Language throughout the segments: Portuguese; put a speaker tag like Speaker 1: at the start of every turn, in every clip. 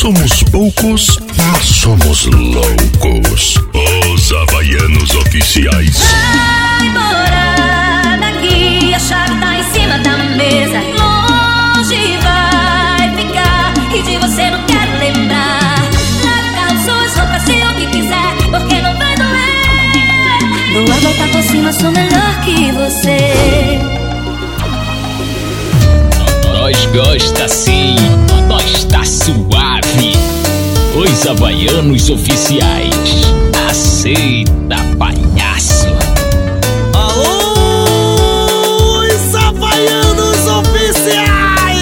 Speaker 1: Somos poucos, mas somos loucos. Os Havaianos Oficiais.
Speaker 2: Vai embora daqui, a chave tá em cima da mesa. Longe vai ficar e de você não quero lembrar. Larga suas roupas, se o que quiser, porque não vai doer. Lua vai tá por cima, sou melhor que você.
Speaker 3: Nós gosta assim, nós tá suave. Os Havaianos Oficiais. Aceita, palhaço.
Speaker 4: Alô, os Havaianos Oficiais.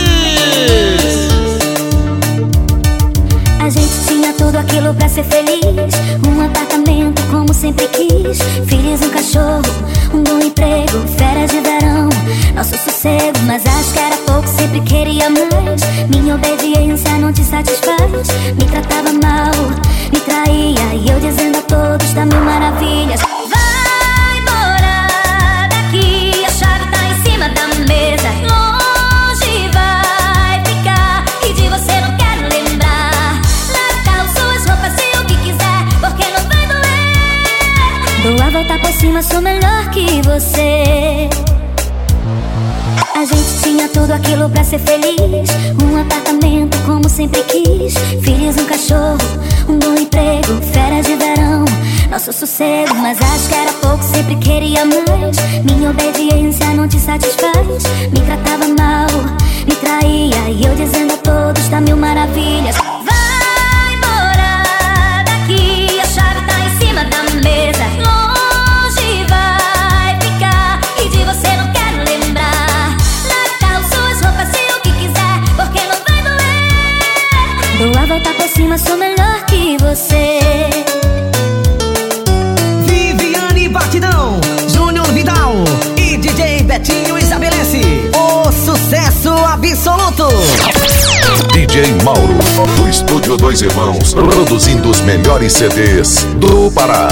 Speaker 2: A gente tinha tudo aquilo pra ser feliz. Um apartamento como sempre quis. Filhos, um cachorro, um bom emprego, férias de verão, nosso sossego. Mas acho que era pouco, sempre queria mais. Minha obediência não te satisfaz. Me tratava mal, me traía, e eu dizendo a todos tá mil maravilhas. Vai embora daqui, a chave tá em cima da mesa. Longe vai ficar e de você não quero lembrar. Larga suas roupas, se o que quiser, porque não vai doer. Dou a volta por cima, sou melhor que você. A gente tinha tudo aquilo pra ser feliz. Um apartamento como sempre quis. Filhos, um cachorro, um bom emprego, férias de verão, nosso sossego. Mas acho que era pouco, sempre queria mais. Minha obediência não te satisfaz. Me tratava mal, me traía, e eu dizendo a todos tá mil maravilhas. Vai embora daqui, a chave tá em cima da mesa. Longe vai ficar e de você não quero lembrar. Dou a volta por cima, sou melhor que você.
Speaker 4: Viviane Batidão, Júnior Vidal e DJ Betinho estabelece o sucesso absoluto.
Speaker 1: DJ Mauro, do Estúdio Dois Irmãos, produzindo os melhores CDs do Pará.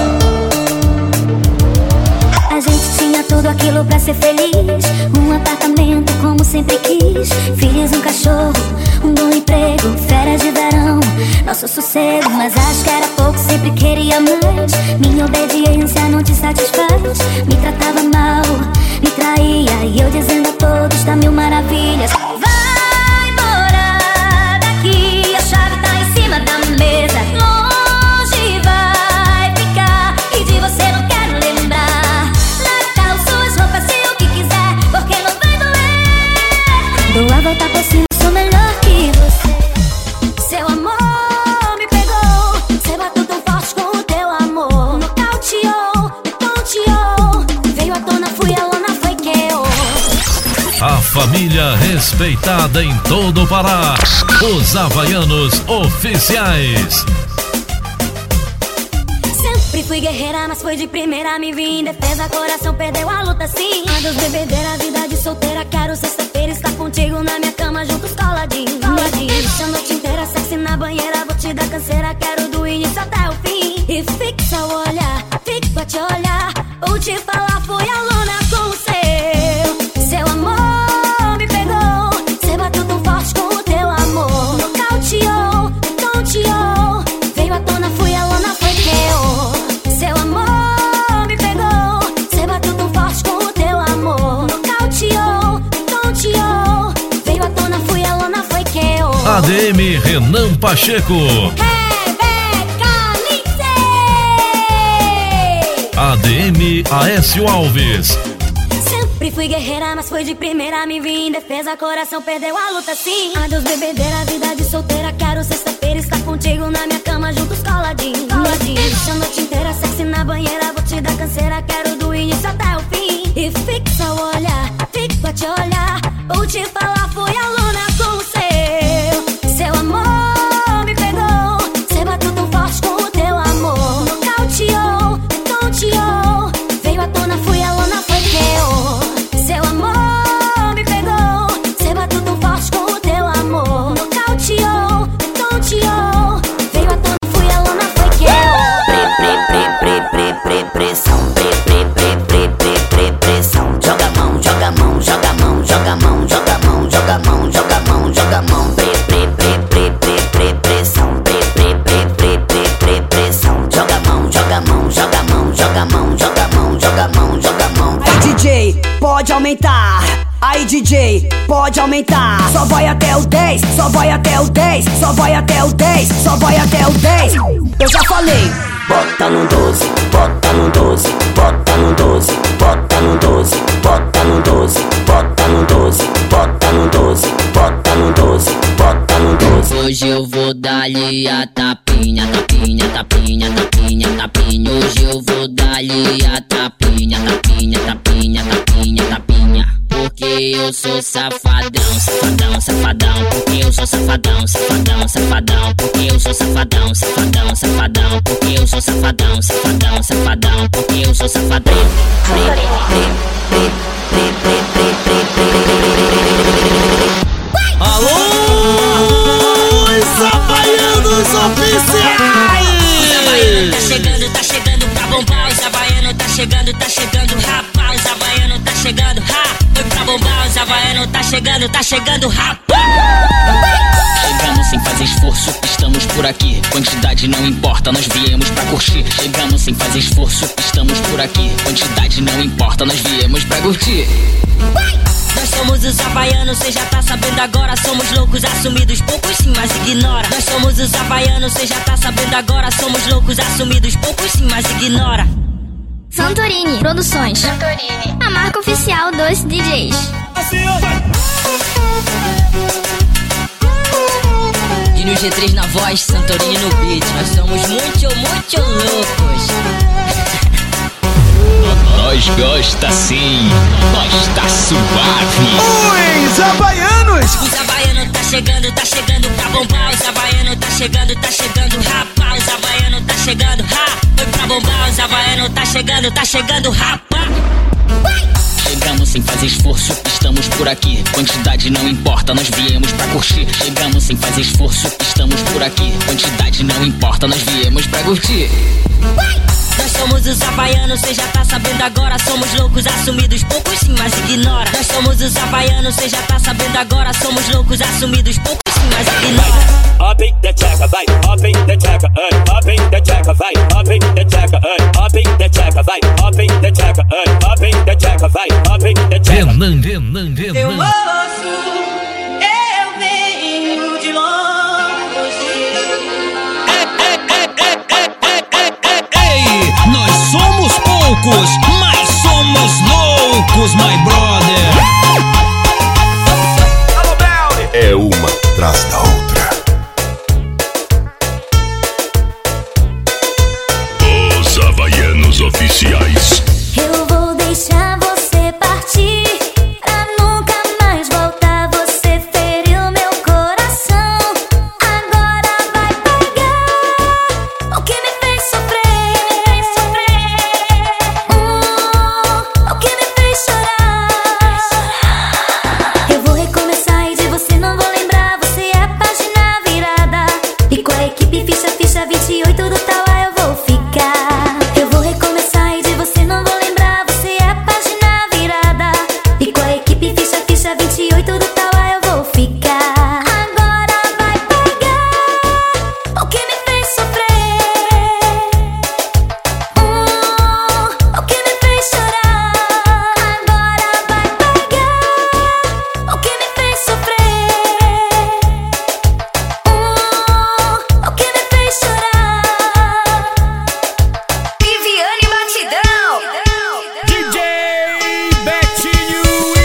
Speaker 2: A gente tinha tudo aquilo pra ser feliz. Um apartamento como sempre quis. Filhos, um cachorro, um bom emprego, férias de verão, nosso sossego. Mas acho que era pouco, sempre queria mais. Minha obediência não te satisfaz. Me tratava mal, me traía, e eu dizendo a todos tá mil maravilhas. Vai embora daqui, a chave tá em cima da mesa. Longe vai ficar e de você não quero lembrar. Larga suas roupas, se o que quiser, porque não vai doer. Dou a volta por cima, sou melhor que você. Seu amor me pegou, você bateu tão forte com o teu amor. Nocauteou, tonteou, veio à tona, fui a lona, foi que eu.
Speaker 5: A família respeitada em todo o Pará. Os Havaianos Oficiais.
Speaker 2: Sempre fui guerreira, mas foi de primeira, me vi em defesa, coração perdeu a luta sim. Adeus bebedeira, vida de solteira, quero sexta-feira estar contigo na minha cama, juntos coladinho, coladinho. Deixa a noite inteira, sexy na banheira, vou te dar canseira, quero do início até o fim. E fixa o olhar, fico a te olhar, vou te falar, fui aluna com o seu amor me pegou, você bateu tão forte com o teu amor. Nocauteou, tonteou, veio à tona, fui aluna, foi que eu. Seu amor me pegou, você bateu tão forte com o teu amor. Nocauteou, tonteou, veio à tona, fui aluna, foi que eu.
Speaker 5: ADM Renan Pacheco. ADM Aécio Alves.
Speaker 2: Sempre fui guerreira, mas foi de primeira, me vi em defesa, coração perdeu a luta sim. Adeus bebedeira, vida de solteira, quero sexta-feira estar contigo na minha cama, juntos coladinho, coladinho. Deixa a noite inteira, sexy na banheira, vou te dar canseira, quero do início até o fim. E fixa o olhar, fico a te olhar, vou te falar, fui aluna com o seu amor me pegou, você bateu tão forte com o teu amor. Nocauteou, tonteou, veio à tona, fui aluna, foi que eu. Seu amor me pegou, você bateu tão forte com o teu amor. Nocauteou, tonteou, veio à tona, fui aluna, foi que eu. Pressão, pressão, joga a mão, joga a mão, joga a mão, joga a mão, joga a mão, joga a mão, joga
Speaker 4: Aí DJ, pode aumentar. Só vai até o 10, só vai até o 10, só vai até o 10, só vai até o 10. Eu já falei. Bota no 12, bota no 12, bota no 12, bota no 12, bota no 12, bota no 12, bota no 12, bota no 12, bota no 12.
Speaker 6: Hoje eu vou dar-lhe a tapinha, tapinha, tapinha, tapinha, tapinha. Hoje eu vou dar-lhe a tapinha, tapinha, tapinha, tapinha, tapinha. Porque eu sou safadão, safadão, safadão. Porque eu sou safadão, safadão, safadão. Porque eu sou safadão, safadão, safadão. Porque eu sou safadão, safadão, safadão. Porque eu sou safadão.
Speaker 4: Alô, os Havaianos oficiais!
Speaker 6: Os Havaianos tá chegando pra bombar. Os Havaianos tá chegando, rapaz. Os Havaianos tá chegando, foi pra bombar. Os Havaianos tá chegando, rapaz. Chegamos sem fazer esforço, estamos por aqui. Quantidade não importa, nós viemos pra curtir. Chegamos sem fazer esforço, estamos por aqui. Quantidade não importa, nós viemos pra curtir. Nós somos os Havaianos, cê já tá sabendo agora. Somos loucos assumidos, poucos sim, mas ignora. Nós somos os Havaianos, cê já tá sabendo agora. Somos loucos assumidos, poucos sim, mas ignora.
Speaker 2: Santorini Produções. Santorini, a marca oficial dos DJs.
Speaker 6: E no G3 na voz, Santorini no beat. Nós somos muito loucos.
Speaker 3: Nós gosta sim, nós tá suave.
Speaker 4: Os Havaianos!
Speaker 6: Os Havaianos tá chegando pra bombar. Os Havaianos tá chegando, rapaz. Os Havaianos tá chegando, foi pra bombar. Os Havaianos tá chegando, rapaz. Chegamos sem fazer esforço, estamos por aqui. Quantidade não importa, nós viemos pra curtir. Chegamos sem fazer esforço, estamos por aqui. Quantidade não importa, nós viemos pra curtir. Nós somos os Havaianos, cê já tá sabendo agora. Somos loucos assumidos, poucos sim, mas ignora. Nós somos os Havaianos, cê já tá sabendo agora. Somos loucos assumidos, poucos sim, mas ignora.
Speaker 7: Up in the checker, vai, up in the checker, up in the checker, vai, up in the checker, up in the checker, vai, up in the checker, up in the checker, vai, up in the checker.
Speaker 8: Eu ouço, eu venho de longe.
Speaker 3: Ei, nós somos poucos, mas somos loucos, my brother.
Speaker 1: É uma atrás da outra. Os Havaianos oficiais.
Speaker 2: Eu vou deixar você partir, pra nunca mais voltar. Você feriu meu coração, agora vai pagar o que me fez sofrer, o que me fez chorar. Eu vou recomeçar e de você não vou lembrar. Você é a página virada, e com a equipe ficha 28 do Tauá eu vou ficar. Eu vou recomeçar e de você não vou lembrar. Você é a página virada, e com a equipe ficha 28 do Tauá eu vou ficar. Agora vai pagar o que me fez sofrer, o que me fez chorar. Agora vai pagar o que me fez sofrer, o que me fez chorar. Viviane Batidão.
Speaker 5: DJ Betinho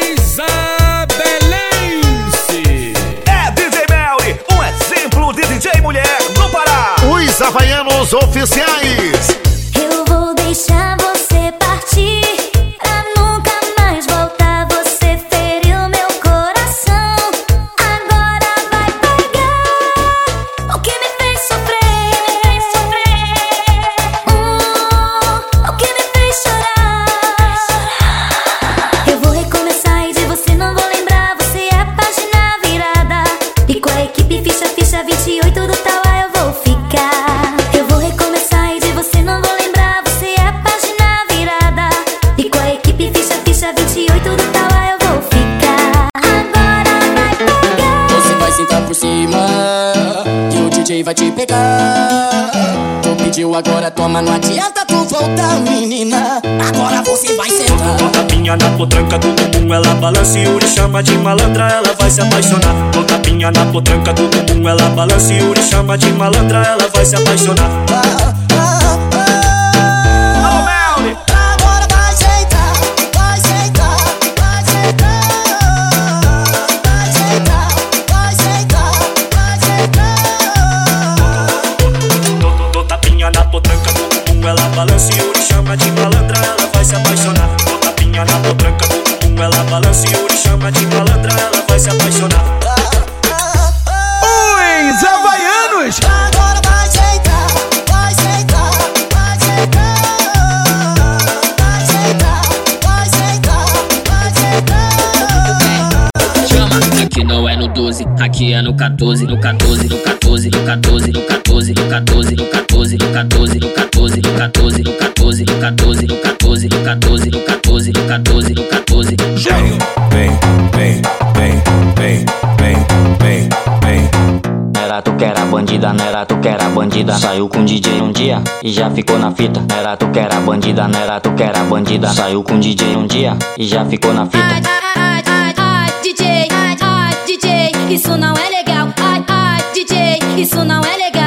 Speaker 5: Isabelense.
Speaker 7: É DJ Melly, um exemplo de DJ mulher no Pará.
Speaker 1: Os Havaianos oficiais.
Speaker 2: Eu vou deixar você partir, pra nunca mais voltar. Você feriu meu coração, agora vai pagar o que me fez sofrer, o que me fez chorar. Eu vou recomeçar e de você não vou lembrar. Você é a página virada, e com a equipe ficha 28 do Tauá eu vou ficar. Eu vou recomeçar e de você não vou
Speaker 9: DJ vai te pegar. Tu pediu, agora toma, não adianta tu voltar, menina. Agora você vai sentar.
Speaker 7: Com tapinha na potranca do bumbum, ela balança e Yuri chama de malandra, ela vai se apaixonar. Com tapinha na potranca do bumbum, ela balança e Yuri chama de malandra, ela vai se apaixonar.
Speaker 9: Agora vai sentar, vai sentar, vai sentar. Vai sentar, vai sentar, vai sentar.
Speaker 7: Com tapinha na potranca do bumbum, ela balança e Yuri chama de malandra, ela vai se apaixonar. Com tapinha na potranca do bumbum, ela balança e Yuri chama de malandra, ela vai se apaixonar.
Speaker 3: Os havaianos!
Speaker 9: Agora vai sentar, vai sentar, vai sentar. Vai sentar, vai sentar, vai sentar.
Speaker 6: Chama, aqui não é no 12, aqui é no 14, no 14, no 14, no 14, no 14, no 14, no 14, no 14, no 14, no 14, no 14, no 14, no 14, no 14, no 14, no 14, no 14.
Speaker 10: Vem. Era tu que era bandida, não era tu que era bandida. Saiu com DJ um dia e já ficou na fita. Era tu que era bandida, não era tu que era bandida. Saiu com DJ um dia e já ficou na fita.
Speaker 2: DJ, DJ, isso não é legal. DJ, isso não é legal.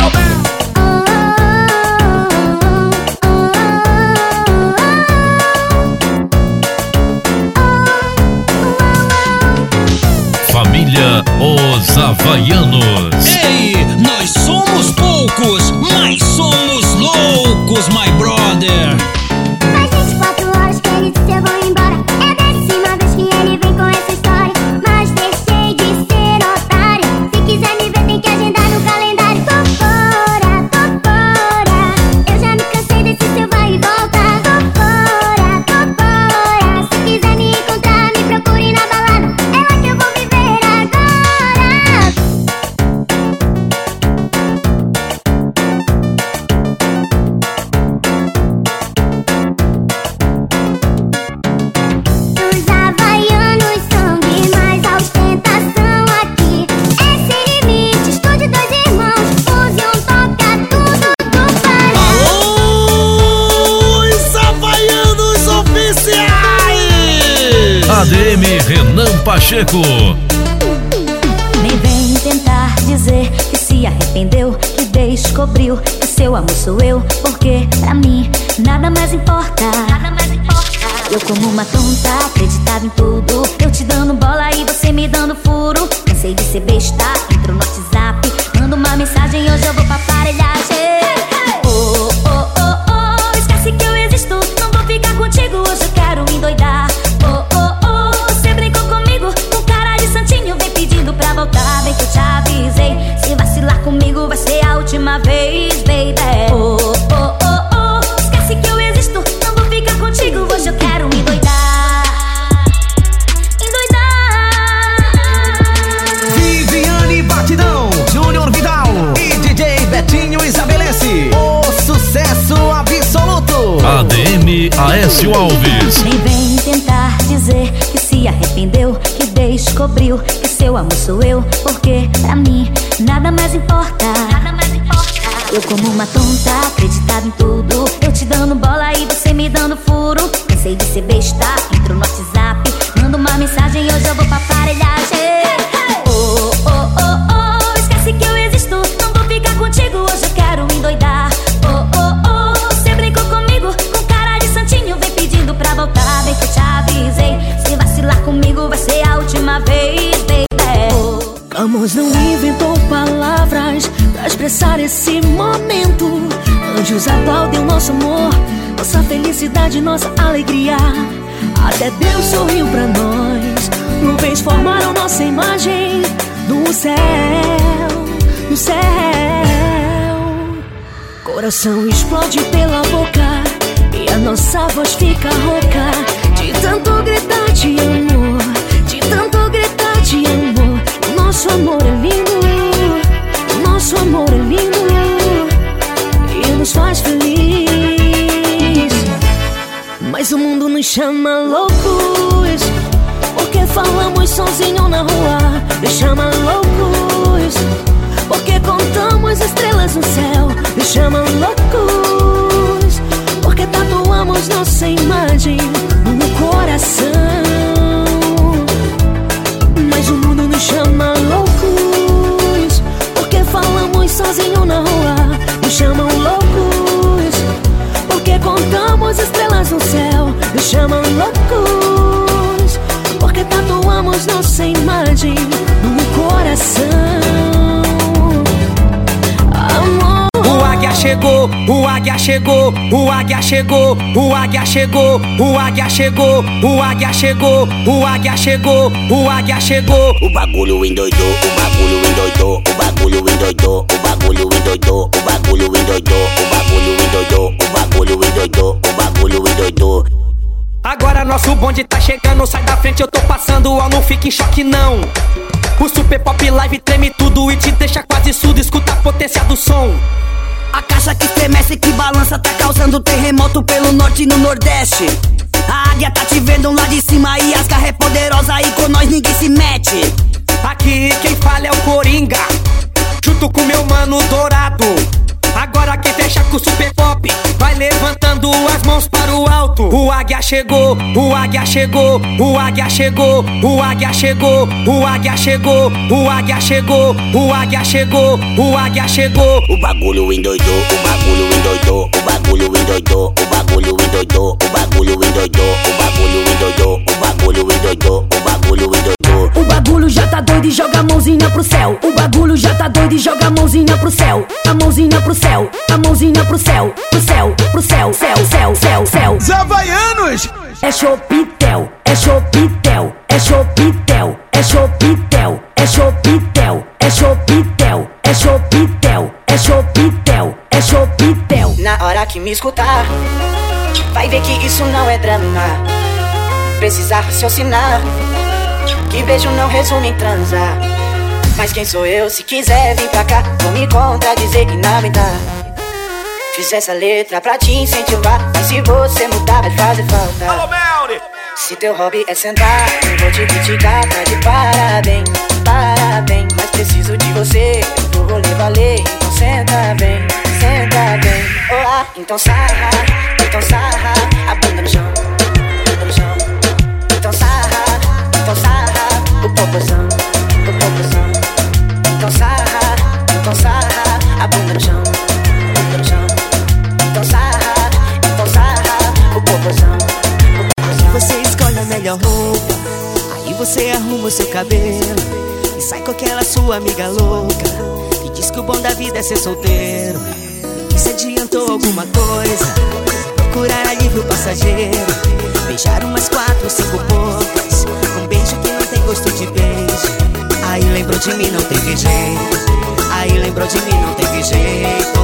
Speaker 3: Família Os Havaianos.
Speaker 11: Ei, nós somos poucos, mas somos loucos, my brother.
Speaker 2: Faz 24 horas que ele disse eu vou embora. É a 10ª vez que ele vem com essa história. Mas deixei de ser otária. Se quiser me ver tem que agendar no calendário. Tô fora, tô fora. Eu já me cansei desse seu vai e volta. Tô fora, tô fora. Se quiser me encontrar, me procure na balada. É lá que eu vou viver agora. Os havaianos são demais, a ostentação aqui é sem limite. Estúdio Dois Irmãos, use um toca tudo do país.
Speaker 11: Alô, os havaianos oficiais.
Speaker 3: ADM Renan Pacheco.
Speaker 2: Nem vem tentar dizer que se arrependeu, que descobriu que seu amor sou eu. Porque pra mim nada mais importa. Eu como uma tonta, acreditava em tudo. Eu te dando bola e você me dando furo. Cansei de ser besta, entro no WhatsApp, mando uma mensagem, hoje eu vou pra aparelhagem. Oh, oh, oh, oh, esquece que eu existo, não vou ficar contigo, hoje eu quero me endoidar. Oh, oh, oh, você brincou comigo, com cara de santinho, vem pedindo pra voltar. Bem que eu te avisei, se vacilar comigo vai ser a última vez, baby. Oh, oh, oh, oh, esquece que eu existo, não vou ficar contigo, hoje eu quero me endoidar.
Speaker 11: Viviane Batidão, Júnior Vidal e DJ Betinho estabelece o sucesso absoluto.
Speaker 3: ADM Aécio Alves.
Speaker 2: Nem vem tentar dizer que se arrependeu, que descobriu que seu amor sou eu. Porque pra mim nada mais importa. Eu como uma tonta, acreditava em tudo. Eu te dando bola e você me dando furo. Cansei de ser besta, entro no WhatsApp, mando uma mensagem, hoje eu vou pra aparelhagem. Oh, oh, oh, oh, esquece que eu existo, não vou ficar contigo, hoje eu quero me endoidar. Oh, oh, oh, você brincou comigo, com cara de santinho, vem pedindo pra voltar. Bem que eu te avisei, se vacilar comigo vai ser a última vez, baby.
Speaker 12: Camus não inventou palavras pra expressar esse momento. Anjos aplaudem o nosso amor, nossa felicidade, nossa alegria. Até Deus sorriu pra nós. Nuvens formaram nossa imagem no céu, no céu. Coração explode pela boca e a nossa voz fica rouca de tanto gritar de amor, de tanto gritar de amor. Nosso amor é lindo, nosso amor é lindo e nos faz feliz. Mas o mundo nos chama loucos, porque falamos sozinho na rua. Nos chama loucos, porque contamos estrelas no céu nos chamam loucos, porque tatuamos nossa imagem no coração. Mas o mundo nos chama loucos, porque falamos sozinho na rua. Nos chamam loucos, porque contamos estrelas no céu. Nos chamam loucos, porque tatuamos nossa imagem no coração. Amor.
Speaker 13: O águia chegou, o águia chegou, o águia chegou, o águia chegou, o águia chegou, o águia chegou, o águia chegou, o águia chegou.
Speaker 14: O bagulho endoidou, o bagulho endoidou, o bagulho endoidou, o bagulho endoidou, o bagulho endoidou, o bagulho endoidou, o bagulho endoidou, o bagulho endoidou.
Speaker 13: Agora nosso bonde tá chegando, sai da frente, eu tô passando, ó, não fique em choque não. O Super Pop Live treme tudo e te deixa quase surdo, escuta a potência do som.
Speaker 4: A caixa que estremece, que balança, tá causando terremoto pelo norte e no nordeste. A águia tá te vendo lá de cima e as garras é poderosa e com nós ninguém se mete.
Speaker 13: Aqui quem fala é o Coringa, junto com meu mano Dourado. Agora quem fecha com o Super Pop vai levantando as mãos para o alto. O águia chegou, o águia chegou, o águia chegou, o águia chegou, o águia chegou, o águia chegou, o águia chegou, o águia chegou.
Speaker 14: O bagulho endoidou, o bagulho endoidou, o bagulho endoidou, o bagulho endoidou, o bagulho endoidou, o bagulho endoidou, o bagulho endoidou, o bagulho endoidou.
Speaker 12: O bagulho já tá doido e joga a mãozinha pro céu. O bagulho já tá doido e joga a mãozinha pro céu. A mãozinha pro céu, a mãozinha pro céu, pro céu, pro céu, céu, céu, céu, céu.
Speaker 15: Os havaianos!
Speaker 12: É Chopitel, é Chopitel, é Chopitel, é Chopitel, é Chopitel, é Chopitel, é Chopitel, é Chopitel, é Chopitel.
Speaker 16: Na hora que me escutar, vai ver que isso não é drama. Precisa raciocinar, que beijo não resume em transar. Mas quem sou eu? Se quiser vir pra cá, vou me contradizer e nada. Fiz essa letra pra te incentivar, mas se você mudar vai fazer falta.
Speaker 15: Alô, Melly!
Speaker 16: Se teu hobby é sentar, eu vou te criticar, tá de parabéns, parabéns. Mas preciso de você, eu vou rolê valer. Então senta bem, olá. Então sarra, a bunda no chão, bunda no chão. Então sarra, o popozão, o popozão. Então sarra, a bunda no chão, bunda no chão. Então sarra, o popozão.
Speaker 17: Você escolhe a melhor roupa, aí você arruma o seu cabelo e sai com aquela sua amiga louca que diz que o bom da vida é ser solteiro. E se adiantou alguma coisa? Procurar alívio passageiro, beijar umas 4 ou 5 bocas, um beijo que não tem gosto de beijo. Aí lembrou de mim, não teve jeito. Aí lembrou de mim, não teve jeito.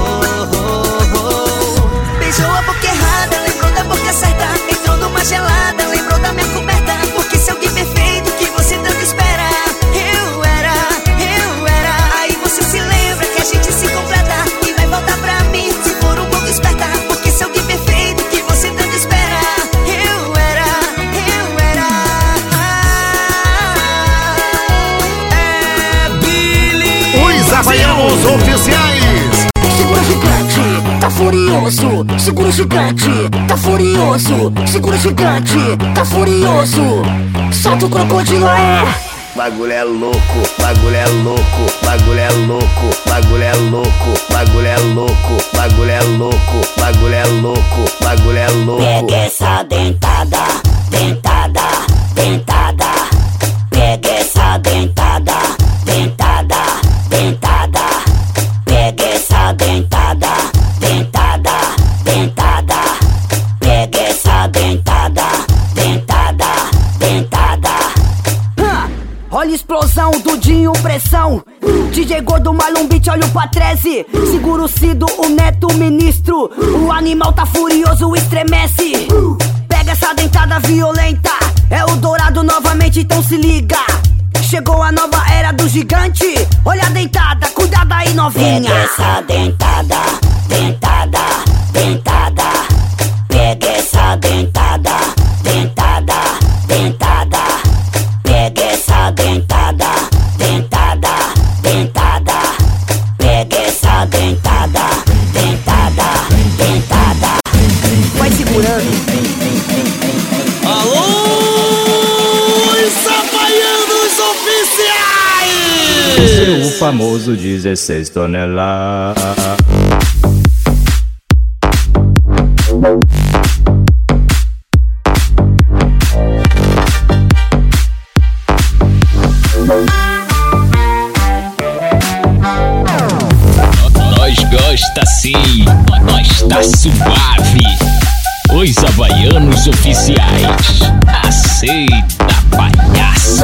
Speaker 17: Beijou a boca errada, lembrou da boca certa. Entrou numa gelada, lembrou da minha coberta. Porque se alguém perfeito que você tanto espera, eu era. Aí você se lembra que a gente se completa e vai voltar pra mim se for um pouco esperta. Porque se alguém perfeito que você tanto espera, eu era.
Speaker 15: Os havaianos oficiais!
Speaker 4: Segura gigante, tá furioso. Segura gigante, tá furioso. Segura gigante, tá furioso. Solta o crocodilo,
Speaker 14: Bagulho é louco, bagulho é louco, bagulho é louco, bagulho é louco, bagulho é louco, bagulho é louco, bagulho é louco, bagulho é louco.
Speaker 4: Pega essa dentada, dentada, dentada. Pega essa dentada, dentada, dentada. Pega essa dentada, dentada, dentada. Pega essa dentada, dentada, dentada. Olha a explosão, Dudinho, pressão. DJ Gordo, Marlon Beat, olha o Patrese. Segura o Cido, o Neto, o Ministro. O animal tá furioso, estremece. Pega essa dentada violenta. É o Dourado novamente, então se liga. Chegou a nova era do gigante. Olha a dentada, cuidado aí novinha. Pega essa dentada, dentada, dentada. Pega essa dentada, dentada, dentada. Pega essa dentada, dentada, dentada. Pega essa dentada, dentada, dentada. Vai segurando.
Speaker 11: Alô, os Havaianos Oficiais!
Speaker 18: Seu famoso 16 toneladas.
Speaker 3: Nós gosta sim, nós tá suave. Os Havaianos Oficiais. Aceita, palhaço.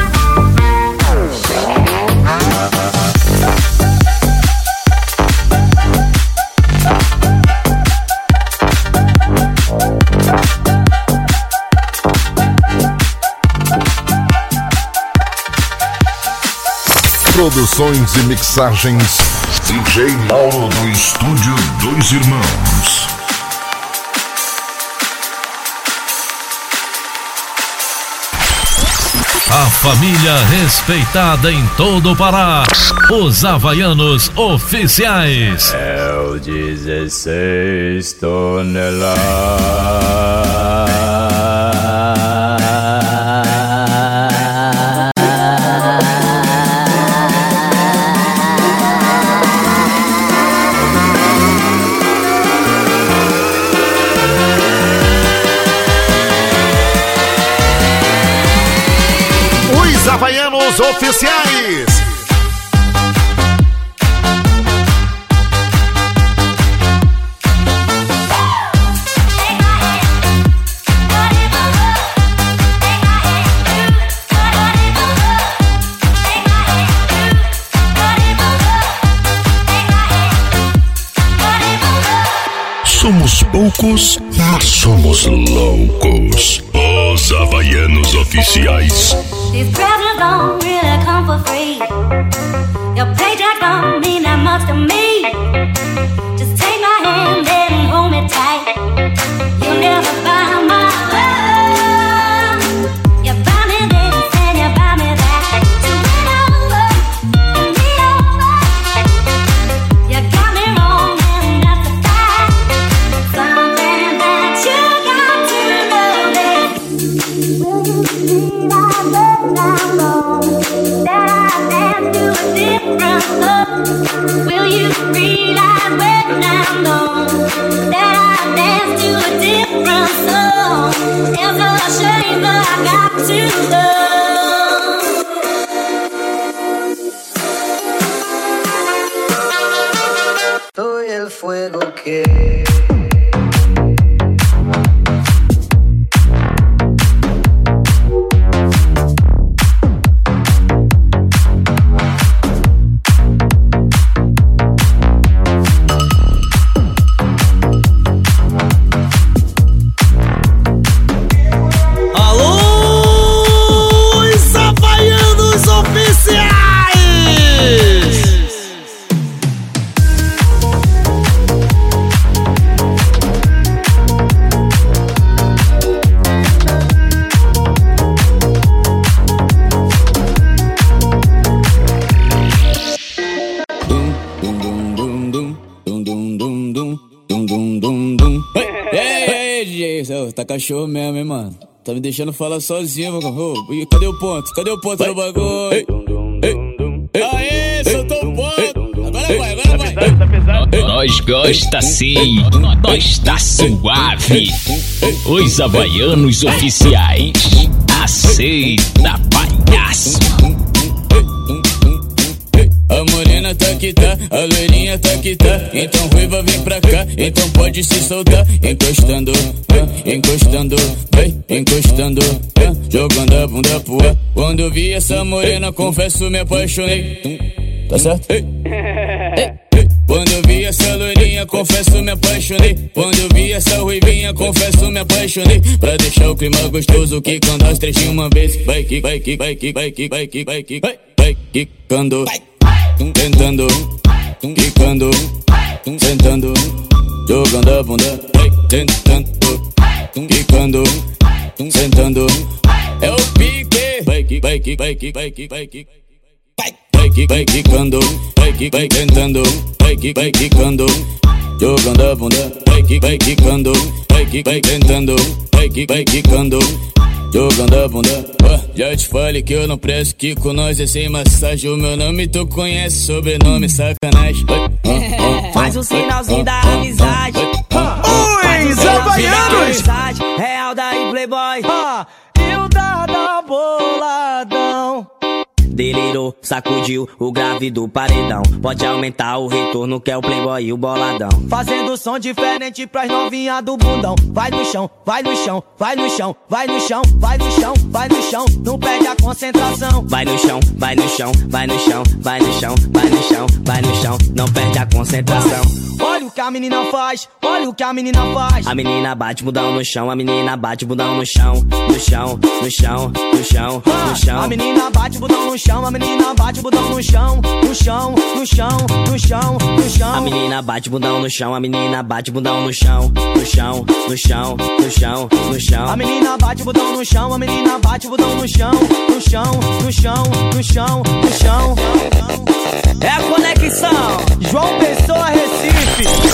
Speaker 1: Produções e mixagens DJ Mauro do Estúdio Dois Irmãos.
Speaker 19: A família respeitada em todo o Pará. Os Havaianos Oficiais.
Speaker 18: É o 16 toneladas.
Speaker 15: Havaianos Oficiais.
Speaker 1: Somos poucos, mas somos loucos. Os Havaianos Oficiais.
Speaker 2: These presents don't really come for free. Your paycheck don't mean that much to me. Just take my hand and hold me tight. You'll never buy my love. You buy me this and you buy me that. To win over, me over. You got me wrong and that's a fact. Something that you got to know that. Will you see that love now? That I dance to a different love. Will you realize when I'm gone that I dance to a different song? It's a shame but I got to love.
Speaker 20: Soy el fuego que
Speaker 21: tá cachorro mesmo, hein, mano? Tá me deixando falar sozinho, mano. Cadê o ponto? Cadê o ponto do bagulho? Aê, soltou o ponto! Agora vai, agora vai!
Speaker 3: Nós gosta sim, nós tá suave. Os Havaianos Oficiais. Aceita, palhaço.
Speaker 21: A morena tá que tá, a loirinha tá que tá. Então ruiva vem pra cá, então pode se soltar. Encostando, encostando, encostando, jogando a bunda pro ar. Quando eu vi essa morena, confesso, me apaixonei. Tá certo? Quando eu vi essa loirinha, confesso, me apaixonei. Quando eu vi essa ruivinha, confesso, me apaixonei. Pra deixar o clima gostoso, que quando as três de uma vez. Vai que, vai que, vai que, vai que, vai que, vai que, vai quicando. Tentando, quicando, sentando, jogando a bunda, vai tentando, quicando, sentando, é o pique, vai que, vai que, vai que, vai que, vai que, vai que, vai quicando, vai que, vai tentando, vai vai quicando, jogando a bunda, vai quicando, vai tentando, vai quicando, jogando a bunda. Já te falei que eu não presto, que com nós é sem massagem. O meu nome tu conhece, sobrenome sacanagem.
Speaker 4: Faz o sinalzinho da amizade.
Speaker 8: Oi, Havaianos!
Speaker 4: Real daí, Playboy. E o da boladão. Delirou, sacudiu o grave do paredão. Pode aumentar o retorno que é o Playboy e o boladão. Fazendo som diferente pras novinha do bundão. Vai no chão, vai no chão, vai no chão, vai no chão, vai no chão, vai no chão. Não perde a concentração. Vai no chão, vai no chão, vai no chão, vai no chão, vai no chão, vai no chão. Não perde a concentração. Olha o que a menina faz, olha o que a menina faz. A menina bate bundão no chão, a menina bate bundão no chão, no chão, no chão, no chão, no chão. A menina bate bundão no chão, a menina bate bundão no chão, no chão, no chão, no chão, no chão. A menina bate bundão no chão, a menina bate bundão no chão, no chão, no chão, no chão, no chão. A menina bate bundão no chão, a menina bate bundão no chão, no chão, no chão, no chão, no chão. É a conexão, João Pessoa, Recife.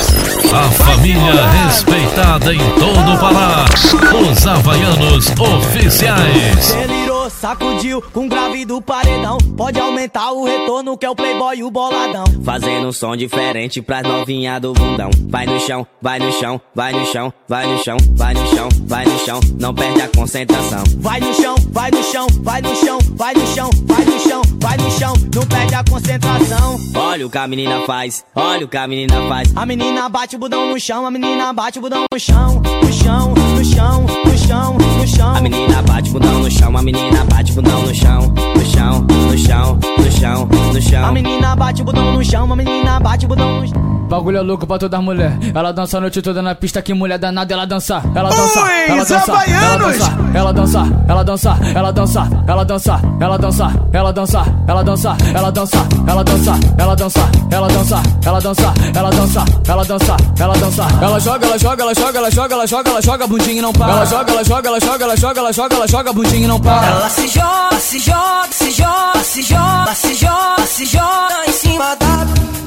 Speaker 19: A família respeitada em todo o Pará. Os Havaianos Oficiais.
Speaker 4: Delirou, sacudiu com grave do paredão. Pode aumentar o retorno que é o Playboy e o boladão. Fazendo um som diferente pras novinha do bundão. Vai no chão, vai no chão, vai no chão, vai no chão, vai no chão, vai no chão. Não perde a concentração. Vai no chão, vai no chão, vai no chão, vai no chão, vai no chão, vai no chão. Não perde a concentração. Olha o que a menina faz, olha o que a menina faz. A menina bate o budão no chão, a menina bate o budão no chão, no chão, no chão, no chão, no chão. A menina bate o budão no chão, a menina bate o budão no chão, no chão, no chão, no chão, no chão. A menina bate o budão no chão, a menina bate o budão no chão.
Speaker 8: Bagulho é louco pra todas as mulheres. Ela dança a noite toda na pista, que mulher danada, ela dança, ela dança, ela dança, ela dança, ela dança, ela dança, ela dança, ela dança, ela dança, ela dança, ela dança, ela dança, ela dança, ela dança, ela dança, ela dança, ela dança, ela dança. Ela joga, ela joga, ela joga, ela joga, ela joga, ela joga, bundinha e não para. Ela joga, ela joga, ela joga, ela joga, ela joga, ela joga, bundinha e não para.
Speaker 9: Ela se joga, se joga, se joga, se joga, se joga, se joga em cima da.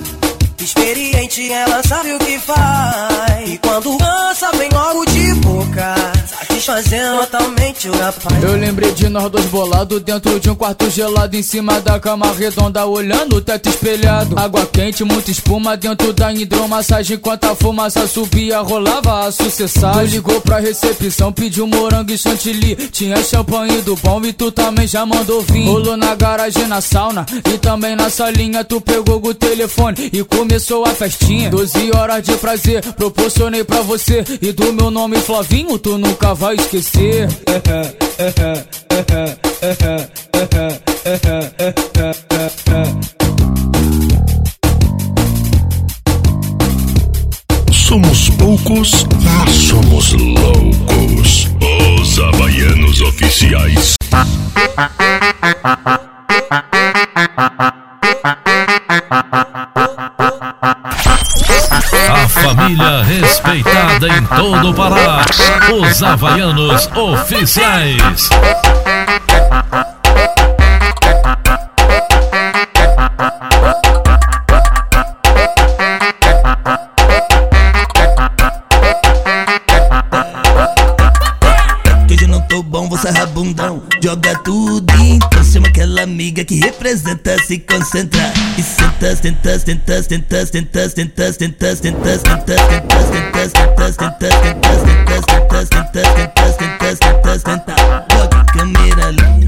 Speaker 9: Experiente, ela sabe o que faz. E quando dança, vem logo de boca, satisfazendo totalmente o rapaz.
Speaker 8: Eu lembrei de nós dois bolados dentro de um quarto gelado, em cima da cama redonda, olhando o teto espelhado. Água quente, muita espuma dentro da hidromassagem. Enquanto a fumaça subia, rolava a sucessagem. Tu ligou pra recepção, pediu morango e chantilly. Tinha champanhe do bom e tu também já mandou vir. Rolou na garagem, na sauna e também na salinha. Tu pegou o telefone e começou a festinha. 12 horas de prazer proporcionei pra você. E do meu nome Flavinho tu nunca vai esquecer.
Speaker 1: Somos poucos, mas somos loucos. Os Havaianos Oficiais.
Speaker 19: A família respeitada em todo o Pará. Os Havaianos Oficiais.
Speaker 22: Que hoje eu não tô bom, vou sarrar bundão. Joga tudo então, chama aquela amiga que representa, se concentra. E senta, senta, senta, senta, senta, senta, senta, senta, senta, senta, senta, senta, senta, senta, senta, senta, senta, senta. Joga câmera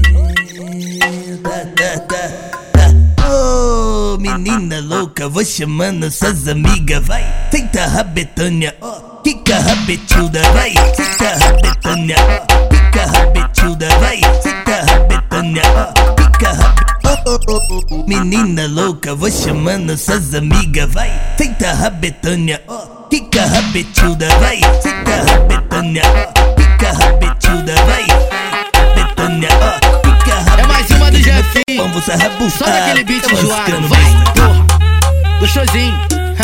Speaker 22: lenta. Oh, menina louca, vou chamando suas amigas, vai. Senta rabetânia, quica rabetilda, vai. Senta rabetânia, quica rabetilda, vai. Senta rabetânia, quica rabetilda. Menina louca, vou chamando suas amigas, vai. Senta rabetânia, quica rabetilda, vai. Senta rabetânia, quica rabetilda, vai. Betânia, quica rabetilda.
Speaker 23: É mais uma do Jefinho.
Speaker 22: Vamos sarrar bufada.
Speaker 23: Só daquele beat enjoado, vai, porra. Gostosinho.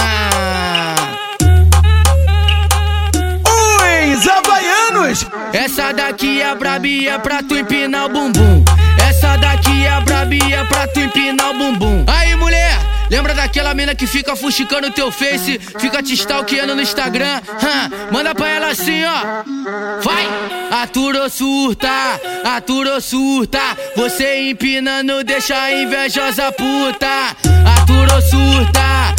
Speaker 8: Os Havaianos.
Speaker 23: Essa daqui é brabia pra tu empinar o bumbum. Essa daqui é brabia pra tu empinar o bumbum. Aí mulher,
Speaker 8: Lembra daquela mina que fica fuxicando teu face, fica te stalkeando no Instagram? Manda pra ela assim, ó. Vai! Aturou surta, você empinando deixa a invejosa puta. Aturou surta,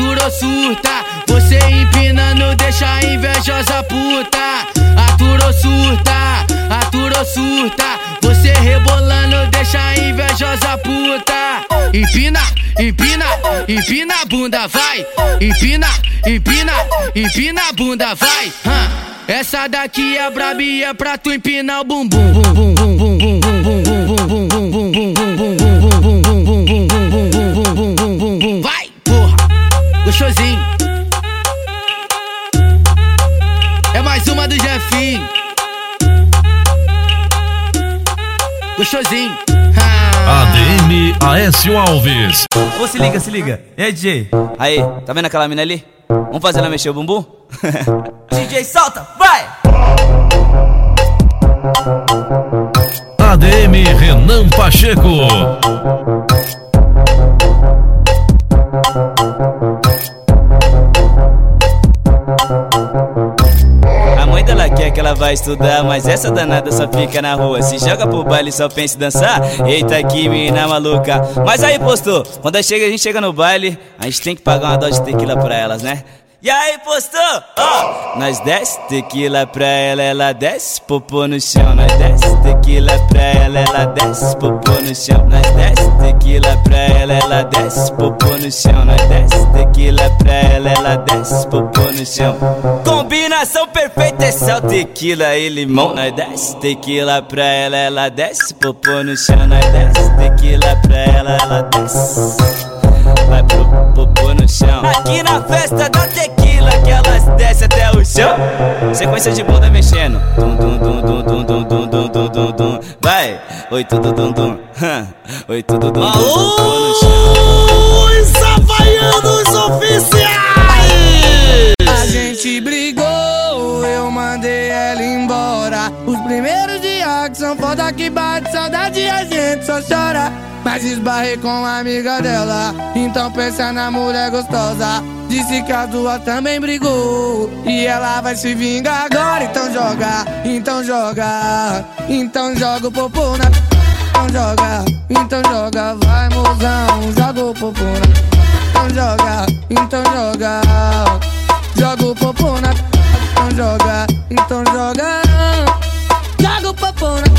Speaker 8: você empinando deixa a invejosa puta. Aturou surta, você rebolando deixa a invejosa puta. Empina a bunda, vai. Empina a bunda, vai. Essa daqui é brabia pra tu empinar o bumbum. Vai, porra, gostosinho. É mais uma do Jefinho. Gostosinho.
Speaker 19: ADM Aécio Alves.
Speaker 5: Ô, se liga. E aí, DJ? Aí, tá vendo aquela mina ali? Vamos fazer ela mexer o bumbum? DJ, solta, vai!
Speaker 19: ADM Renan Pacheco.
Speaker 5: A mãe dela quer que ela vai estudar, mas essa danada só fica na rua. Se joga pro baile só pensa em dançar. Eita, que mina maluca. Mas aí, postou, quando a gente chega no baile, a gente tem que pagar uma dose de tequila pra elas, né? E aí, postou? Ó, nós desce tequila pra ela desce popô no chão. Nós desce tequila pra ela desce popô no chão. Nós desce tequila pra ela desce popô no chão. Nós desce tequila pra ela desce popô no chão. Combinação perfeita é só tequila e limão. Nós desce tequila pra ela desce popô no chão. Nós desce tequila pra ela desce. Vai pro popô no chão. Aqui na festa da tequila que elas descem até o chão. Sequência de bunda mexendo. Dum dum dum dum dum dum dum dum dum dum dum. Vai, oi tudo dum dum. Oi tudo dum dum dum no chão.
Speaker 6: Os Havaianos Oficiais.
Speaker 8: A gente brigou, eu mandei ela embora. Os primeiros dias que são foda que bate saudade, a gente só chora. Mas esbarrei com a amiga dela, então pensa na mulher gostosa. Disse que a duas também brigou e ela vai se vingar agora. Então joga, então joga o popô na. Então joga, vai mozão, joga o popô na. Então joga, joga o popô na. Então joga, joga o popô na.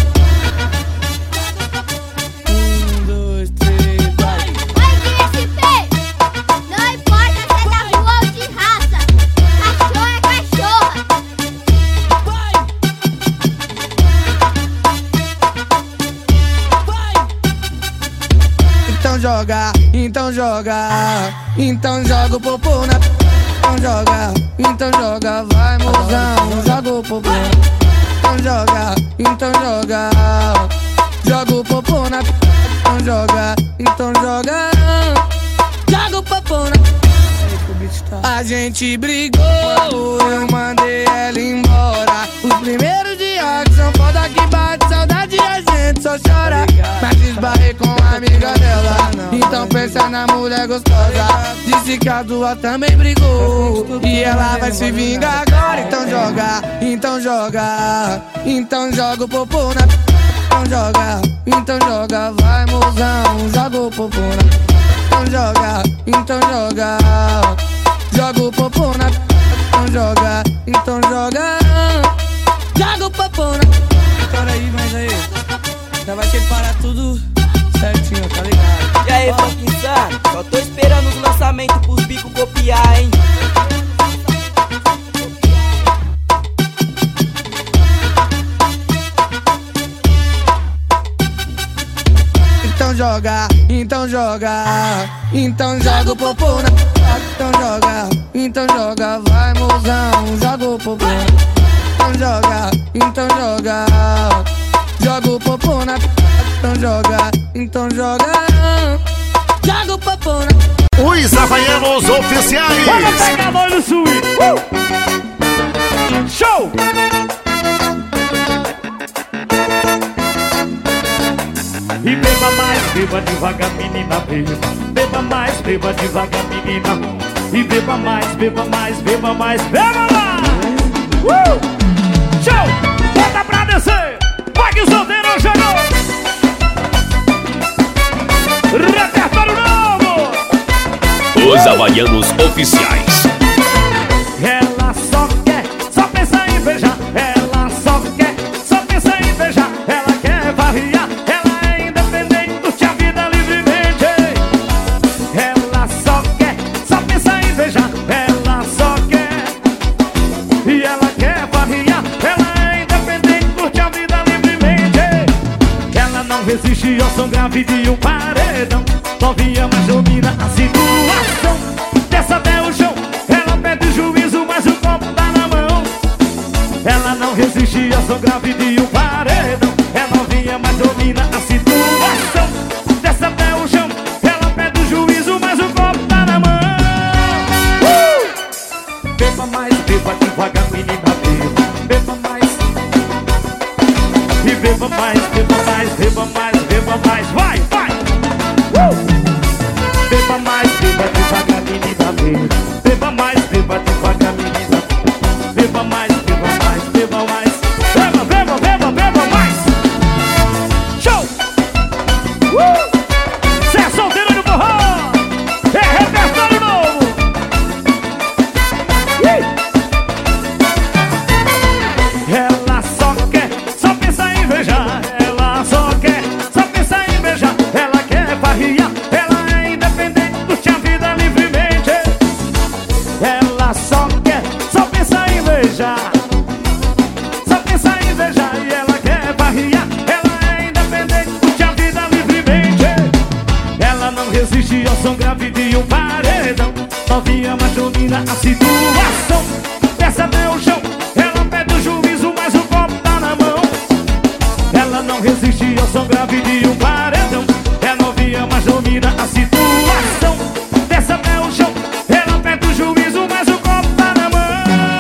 Speaker 8: Então joga o popô na. Então joga, vai mozão, joga o popô na. Então joga, joga o popô na. Então joga, joga o popô na. A gente brigou, eu mandei ela embora. Os primeiros dias que são foda que bate saudade, a gente só chora. Mas esbarrei com a amiga dela, então pensa na mulher gostosa. Disse que a duas também brigou e ela vai se vingar agora. Então joga o popô na. Então joga, vai mozão, joga o popô na. Então joga, joga o popô na. Então joga, joga o popô na. Espera aí, mas aí já vai ter que parar tudo certinho, tá ligado?
Speaker 5: E aí, funk insano, só tô esperando os lançamentos pros bicos copiar, hein?
Speaker 8: Então joga o popô na. Então joga, vai mozão, joga o popô na. Então joga, joga o popô na. Então joga, joga o popô na.
Speaker 15: Os Havaianos Oficiais.
Speaker 6: Vamos pegar a mão no swing. Show! E beba mais, beba devagar, menina, beba. Beba mais, beba devagar, menina. E beba mais, beba mais, beba mais, beba mais. Show! Bota pra descer. Vai que o solteiro chegou. Repertório novo.
Speaker 7: Os Havaianos Oficiais.
Speaker 6: Ela só quer, só pensa em beijar. Ela só quer, só pensa em beijar. Ela quer variar, ela é independente, curte a vida livremente. Ela só quer, só pensa em beijar. Ela só quer, e ela quer variar. Ela é independente, curte a vida livremente. Ela não resiste ao som grave de um paredão. Novinha, mas domina a situação. Desce até o chão, ela pede juízo, mas o copo tá na mão. Ela não resiste ao som grave de um paredão. É novinha, mas domina a situação. Desce até o chão, ela pede juízo, mas o copo tá na mão. Beba mais, beba devagar, menina, beba. Beba mais. E beba mais, beba mais, beba mais, beba mais. Vai, vai. Beba mais, beba devagar, menina, beba. Beba mais, beba devagar, menina. Beba mais, beba mais, beba mais. Beba, beba, beba, beba mais. Show! Cê é solteiro no forró. É repertório novo. Ela só quer, só pensa em beijar. Ela só quer, só pensa em beijar. Ela quer variar, ela é independente, curte a vida livremente. Ela só quer, só pensa em beijar. Só pensa em beijar e ela quer variar. Ela é independente, curte a vida livremente. Ela não resiste ao som grave de um paredão. Novinha, mas domina a situação. Desce até o chão, ela pede o juízo, mas o copo tá na mão. Ela não resiste ao som grave de um paredão. É novinha, mas domina a situação. Desce até o chão, ela pede o juízo, mas o copo tá na mão.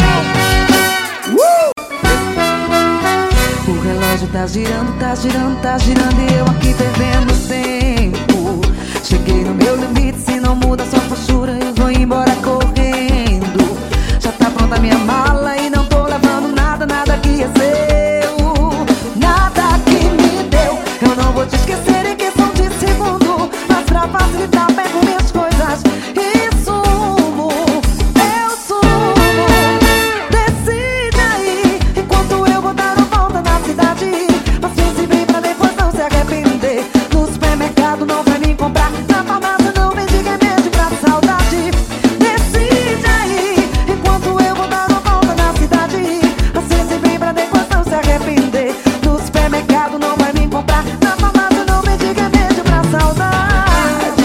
Speaker 10: O relógio tá girando, tá girando, tá girando e eu aqui perdendo tempo. Cheguei no meu limite, se não muda sua postura eu vou embora correndo. Já tá pronta a minha mala e não tô levando nada, nada que é seu. Nada que me deu, eu não vou te esquecer em questão de segundo. Mas pra facilitar pego minhas coisas e sumo, eu sumo. Decide aí, enquanto eu vou dar uma volta na cidade. Mas pense bem pra depois não se arrepender. No supermercado não vai me comprar, na farmácia não me diga remédio pra saudade. Decide aí, enquanto eu vou dar uma volta na cidade. Mas pense bem pra depois não se arrepender. No supermercado não vai me comprar, na farmácia não me diga remédio pra saudade.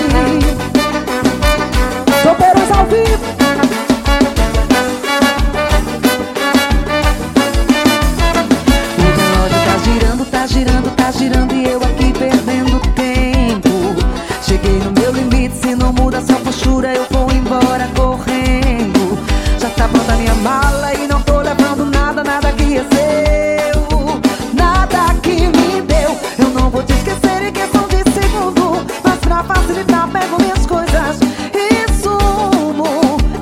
Speaker 10: Solteiros ao vivo. O relógio tá girando, tá girando, tá girando e eu aqui perdendo tempo. Cheguei no meu limite, se não muda sua postura eu vou embora correndo. Já tá pronta a minha mala e não tô levando nada, nada que é seu. Nada que me deu, eu não vou te esquecer em questão de segundo. Mas pra facilitar pego minhas coisas e sumo,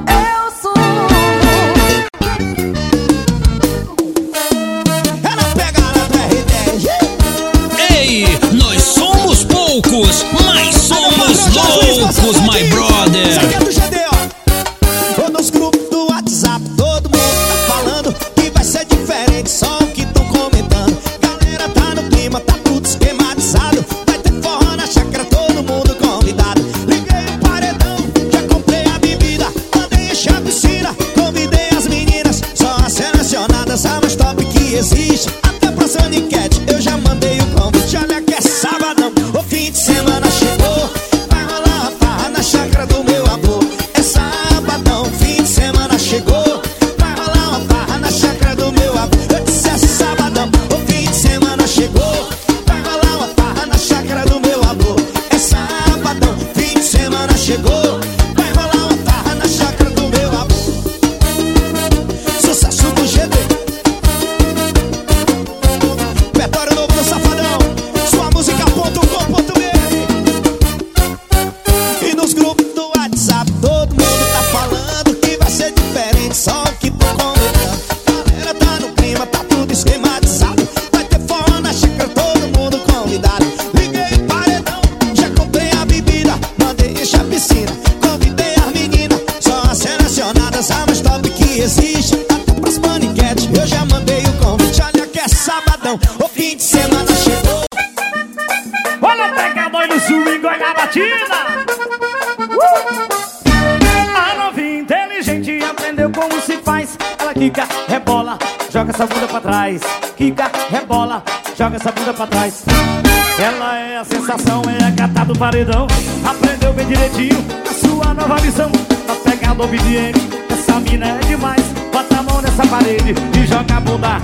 Speaker 6: aprendeu como se faz. Ela quica, rebola, joga essa bunda pra trás. Quica, rebola, joga essa bunda pra trás. Ela é a sensação, é a gata do paredão. Aprendeu bem direitinho a sua nova missão. Tá pegando obediente, essa mina é demais. Bota a mão nessa parede e joga a bunda.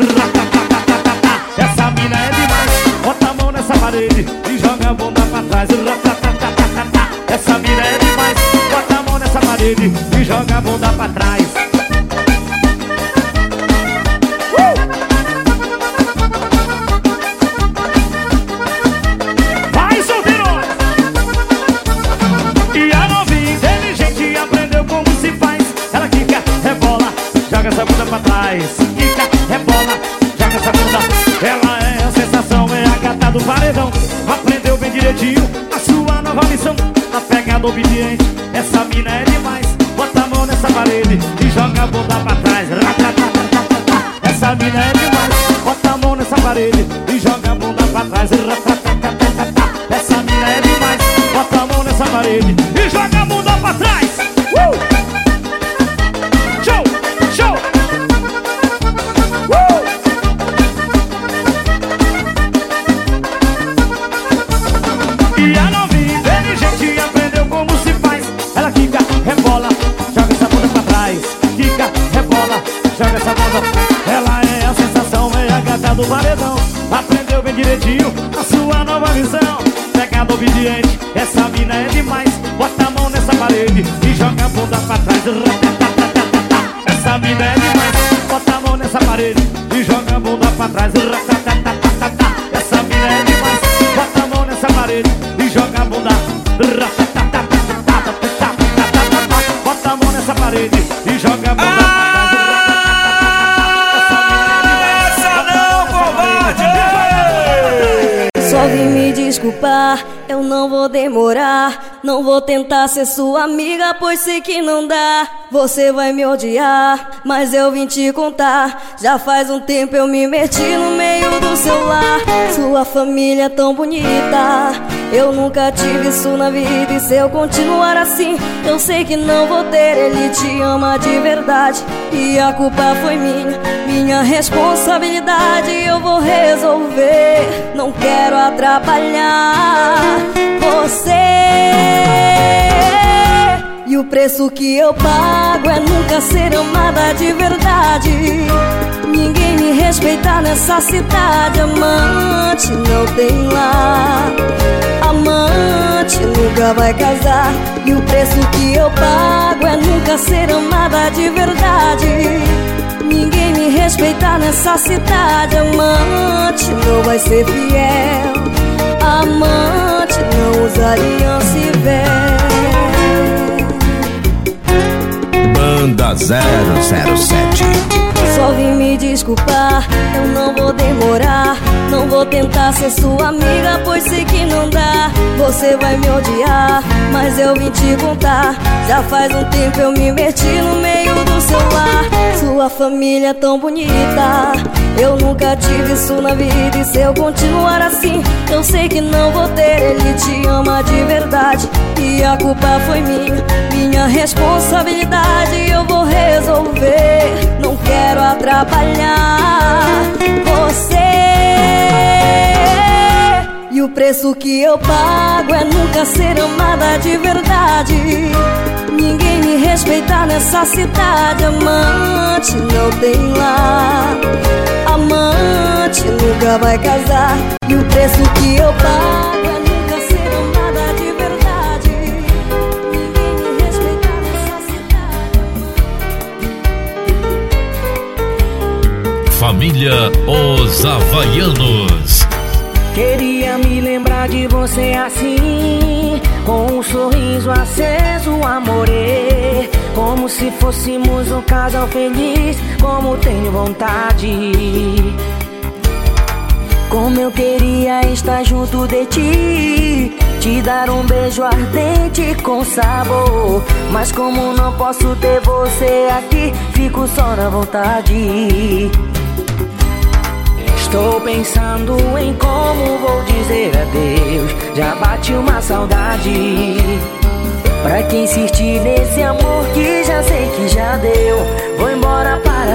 Speaker 6: Essa mina é demais. Bota a mão nessa parede e joga a bunda pra trás. Essa mina é demais. Bota a mão nessa parede e joga a bunda pra trás. Vai, solteirões! E a novinha inteligente aprendeu como se faz. Ela quica, rebola, joga essa bunda pra trás. Quica, rebola, joga essa bunda. Ela é a sensação, é a gata do paredão. Aprendeu bem direitinho a sua nova missão. Tá pegando obediente, essa mina é demais. Bota a mão nessa parede e joga a bunda pra trás. Essa mina é demais. Bota a mão nessa parede e joga a bunda pra trás. Essa mina é demais. Bota a mão nessa parede e joga a bunda pra trás. Show, show. E a novinha inteligente aprendeu como se faz. Ela quica, rebola, joga essa bunda pra trás. Quica, rebola, joga essa bunda. Ela é a sensação, é a gata do paredão. Aprendeu bem direitinho a sua nova visão. Pegada obediente, essa mina é demais. Bota a mão nessa parede e joga a bunda pra trás. Essa mina é demais. Bota a mão nessa parede e joga a bunda pra trás. Essa mina é demais. Bota a mão nessa parede e joga a bunda. Bota a mão nessa parede e joga a bunda.
Speaker 12: Só vim me desculpar, eu não vou demorar. Não vou tentar ser sua amiga, pois sei que não dá. Você vai me odiar, mas eu vim te contar. Já faz um tempo eu me meti no meio do seu lar. Sua família é tão bonita, eu nunca tive isso na vida. E se eu continuar assim, eu sei que não vou ter. Ele te ama de verdade e a culpa foi minha responsabilidade. Eu vou resolver, não quero atrapalhar você. E o preço que eu pago é nunca ser amada de verdade. Ninguém me respeita nessa cidade. Amante não tem lá, amante nunca vai casar. E o preço que eu pago é nunca ser amada de verdade. Ninguém me respeita nessa cidade. Amante não vai ser fiel, amante não usa aliança e véu.
Speaker 1: Banda 007.
Speaker 12: Só vim me desculpar, eu não vou demorar. Não vou tentar ser sua amiga, pois sei que não dá. Você vai me odiar, mas eu vim te contar. Já faz um tempo eu me meti no meio do seu lar. Sua família é tão bonita, eu nunca tive isso na vida. E se eu continuar assim, eu sei que não vou ter. Ele te ama de verdade e a culpa foi minha responsabilidade. Eu vou resolver, não quero atrapalhar você. E o preço que eu pago é nunca ser amada de verdade. Ninguém me respeita nessa cidade. Amante não tem lá, amante nunca vai casar. E o preço que eu pago é nunca ser amada de verdade. Ninguém me respeita nessa cidade.
Speaker 19: Família Os Havaianos.
Speaker 13: Queria me lembrar de você assim, com um sorriso aceso, amore. Como se fôssemos um casal feliz, como tenho vontade. Como eu queria estar junto de ti, te dar um beijo ardente com sabor. Mas como não posso ter você aqui, fico só na vontade. Estou pensando em como vou dizer adeus. Já bate uma saudade. Pra que insistir nesse amor que já sei que já deu?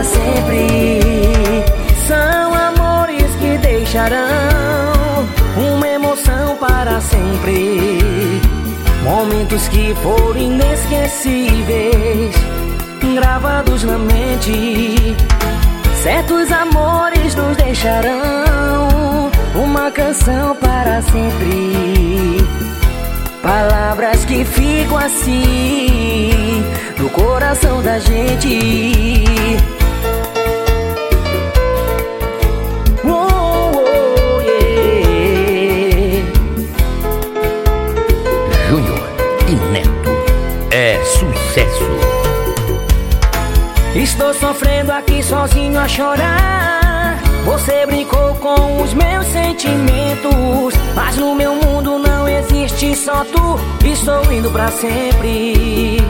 Speaker 13: sempre. São amores que deixarão uma emoção para sempre. Momentos que foram inesquecíveis, gravados na mente. Certos amores nos deixarão uma canção para sempre. Palavras que ficam assim no coração da gente. Oh, oh, yeah.
Speaker 23: Júnior e Neto é sucesso.
Speaker 13: Estou sofrendo aqui sozinho a chorar. Você brincou com os meus sentimentos, mas no meu mundo não existe só tu. Estou indo pra sempre.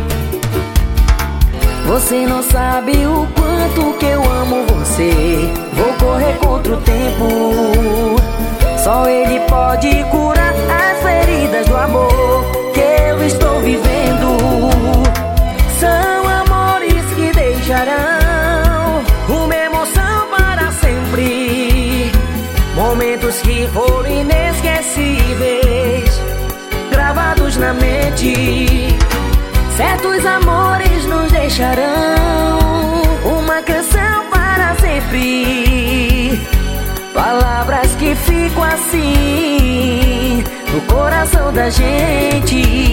Speaker 13: Você não sabe o quanto que eu amo você. Vou correr contra o tempo. Só ele pode curar as feridas do amor que eu estou vivendo. São amores que deixarão uma emoção para sempre. Momentos que foram inesquecíveis, gravados na mente. Certos amores nos deixarão uma canção para sempre. Palavras que ficam assim no coração da gente.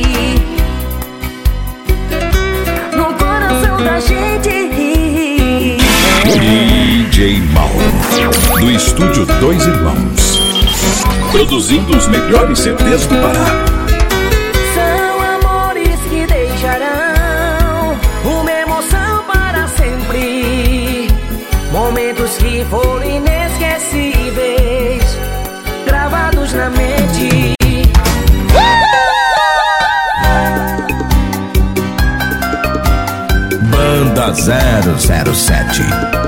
Speaker 13: No coração da gente.
Speaker 1: DJ Mauro, do estúdio Dois Irmãos, produzindo os melhores CDs do Pará.
Speaker 13: São amores que deixarão uma emoção para sempre. Momentos que foram inesquecíveis, gravados na mente.
Speaker 1: Banda 007.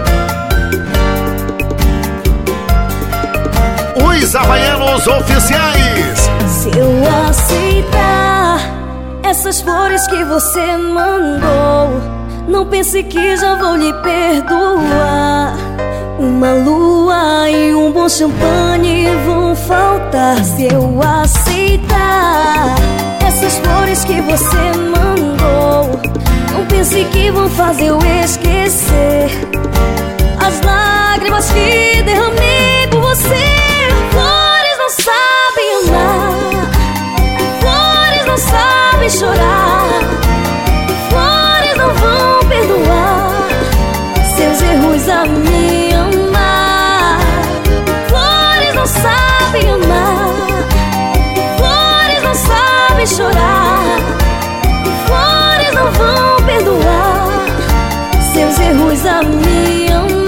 Speaker 15: Os Havaianos Oficiais.
Speaker 12: Se eu aceitar essas flores que você mandou, não pense que já vou lhe perdoar. Uma lua e um bom champanhe vão faltar. Se eu aceitar essas flores que você mandou, não pense que vão fazer eu esquecer as lágrimas que derramei por você. Flores não sabem amar, flores não sabem chorar, flores não vão perdoar seus erros a me amar. Flores não sabem amar, flores não sabem chorar, flores não vão perdoar seus erros a me amar.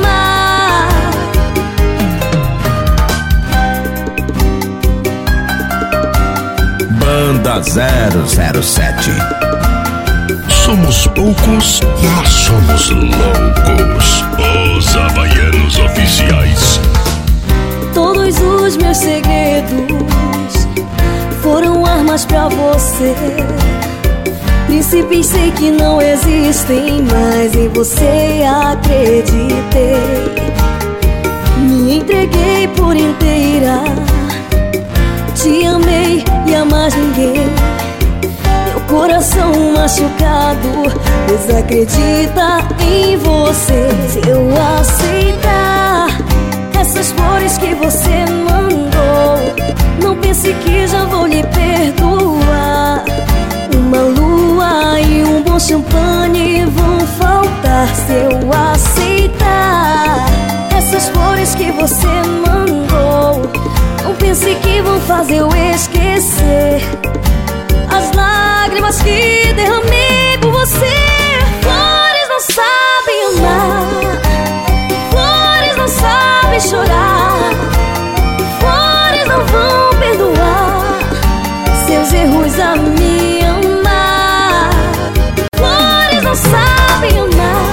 Speaker 1: Banda 007.
Speaker 14: Somos poucos, mas somos loucos. Os Havaianos Oficiais.
Speaker 12: Todos os meus segredos foram armas pra você. Princípios sei que não existem, mas em você acreditei. Me entreguei por inteira, te amei e a mais ninguém. Meu coração machucado desacredita em você. Se eu aceitar essas flores que você mandou, não pense que já vou lhe perdoar. Uma lua e um bom champanhe vão faltar. Se eu aceitar essas flores que você mandou, não pense que vão fazer eu esquecer as lágrimas que derramei por você. Flores não sabem amar, flores não sabem chorar, flores não vão perdoar seus erros a me amar. Flores não sabem amar.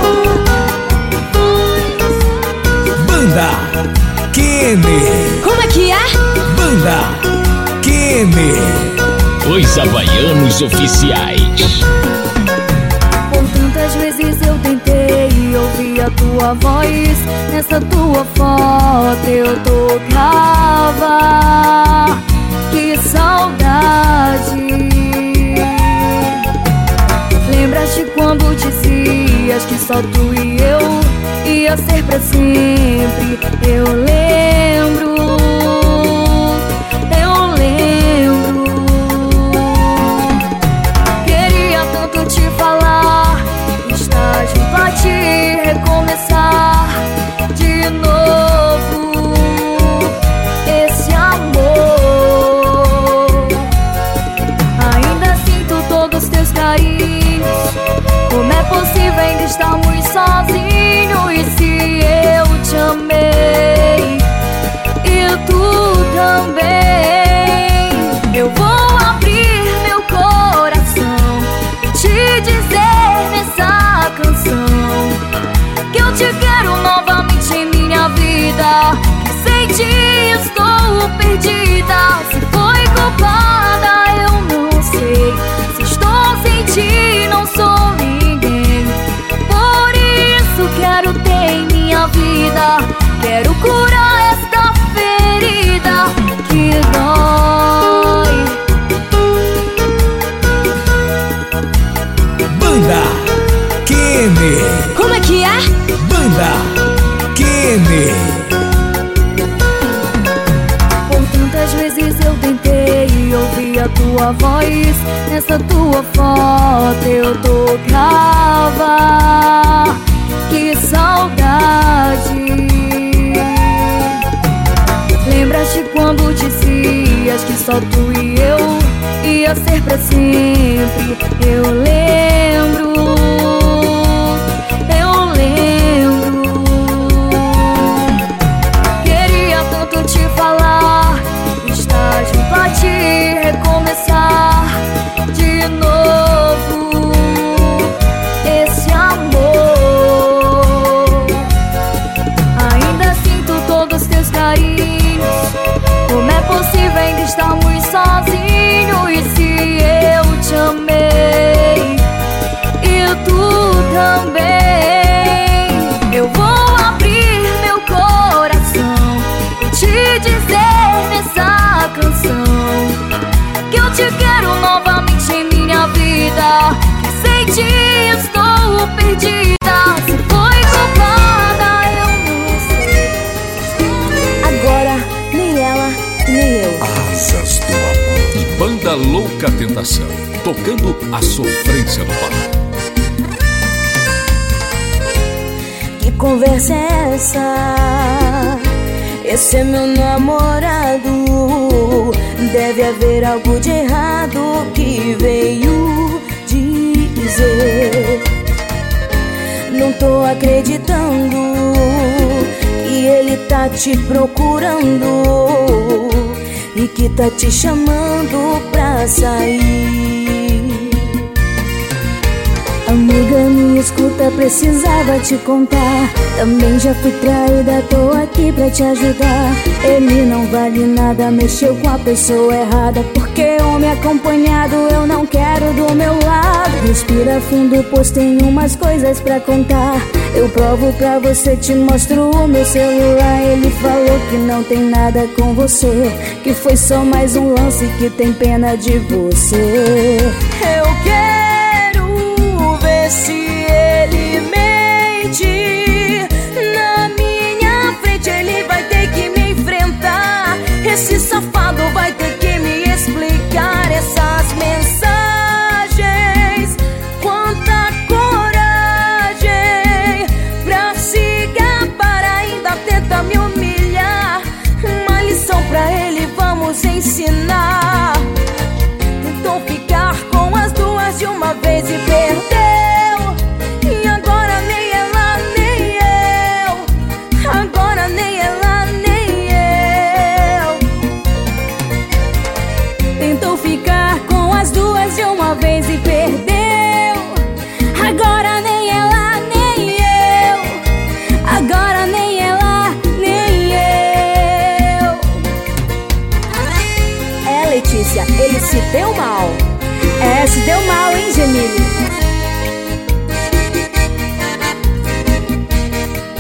Speaker 3: Banda Kenny.
Speaker 12: Como é que é?
Speaker 3: Banda Kenny.
Speaker 7: Os Havaianos Oficiais.
Speaker 12: Por tantas vezes eu tentei ouvir a tua tua voz nessa tua foto eu tocava. Que saudade. Lembras-te quando dizias que só tu e eu ia ser pra sempre? Eu lembro. Queria tanto te falar, estar junto a ti, recomeçar de novo esse amor. Ainda sinto todos os teus carinhos. Como é possível ainda estarmos sozinhos? E se eu te amei e tu também, eu vou abrir meu coração e te dizer nessa canção que eu te quero novamente em minha vida. Que sem ti estou perdida. Se foi culpada eu não sei. Se estou sem ti não sou ninguém. Por isso quero ter em minha vida. Quero curar esta ferida que dói.
Speaker 3: Banda Kene.
Speaker 12: Como é que é?
Speaker 3: Banda Kene.
Speaker 12: Por tantas vezes eu tentei ouvir a tua voz nessa tua foto eu tocava. Que saudade. Lembras-te quando dizias que só tu e eu ia ser pra sempre? Eu lembro. Queria tanto te falar, estar junto a ti, recomeçar de novo esse amor. Ainda sinto todos os teus carinhos. Como é possível ainda estarmos sozinhos? E se eu te amei e tu também, eu vou abrir meu coração e te dizer nessa canção que eu te quero novamente em minha vida. Que sem ti estou perdida. Se foi culpada eu não sei. Agora nem ela nem eu.
Speaker 1: Asas do amor.
Speaker 19: E Banda Louca Tentação, tocando a sofrência no palco.
Speaker 12: Que conversa é essa? Esse é meu namorado. Deve haver algo de errado que veio dizer. Não tô acreditando que ele tá te procurando e que tá te chamando pra sair. Amiga, me escuta, precisava te contar. Também já fui traída, tô aqui pra te ajudar. Ele não vale nada, mexeu com a pessoa errada. Porque homem acompanhado eu não quero do meu lado. Respira fundo, pois tem umas coisas pra contar. Eu provo pra você, te mostro o meu celular. Ele falou que não tem nada com você, que foi só mais um lance, que tem pena de você. Eu quero ver se ele mente. Na minha frente ele vai ter que me enfrentar. Esse safado vai ter que me explicar essas mensagens. Quanta coragem pra se gabar, ainda tenta me humilhar. Uma lição pra ele vamos ensinar. Tentou ficar com as duas de uma vez e perdeu. E agora nem ela nem eu. Agora nem ela nem eu. Tentou ficar com as duas de uma vez e perdeu. Agora nem ela nem eu. Agora nem ela nem eu. É, Letícia, ele se deu mal. É, se deu mal, hein, Gemini?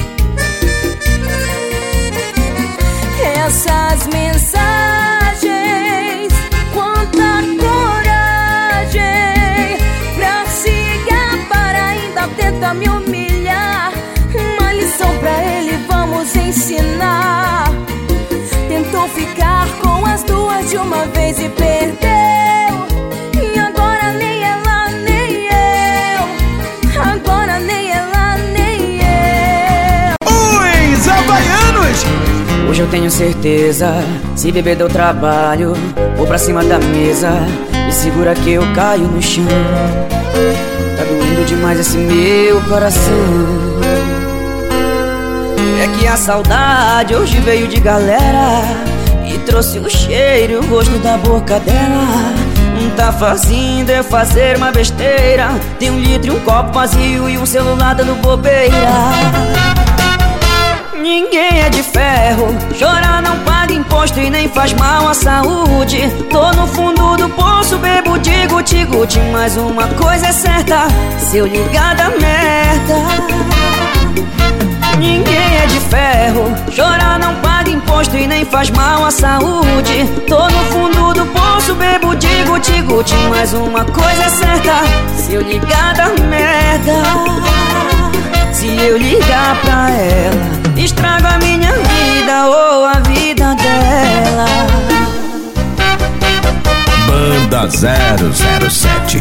Speaker 12: uma vez e perdeu. E agora nem ela, nem eu. Agora nem ela, nem eu.
Speaker 11: Os Havaianos!
Speaker 4: Hoje eu tenho certeza, se beber deu trabalho, vou pra cima da mesa e segura que eu caio no chão. Tá doendo demais esse meu coração. É que a saudade hoje veio de galera e trouxe o cheiro e o gosto da boca dela. Não tá fazendo eu fazer uma besteira. Tem 1 litro e um copo vazio e um celular dando bobeira. Ninguém é de ferro, chorar não paga imposto e nem faz mal à saúde. Tô no fundo do poço, bebo de guti-guti, mas uma coisa é certa, se eu ligar dá merda. Ninguém é de ferro, chorar não paga imposto e nem faz mal à saúde. Tô no fundo do poço, bebo de guti-guti, mas uma coisa é certa, se eu ligar dá merda. Se eu ligar pra ela, estrago a minha vida ou a vida dela.
Speaker 1: Banda 007.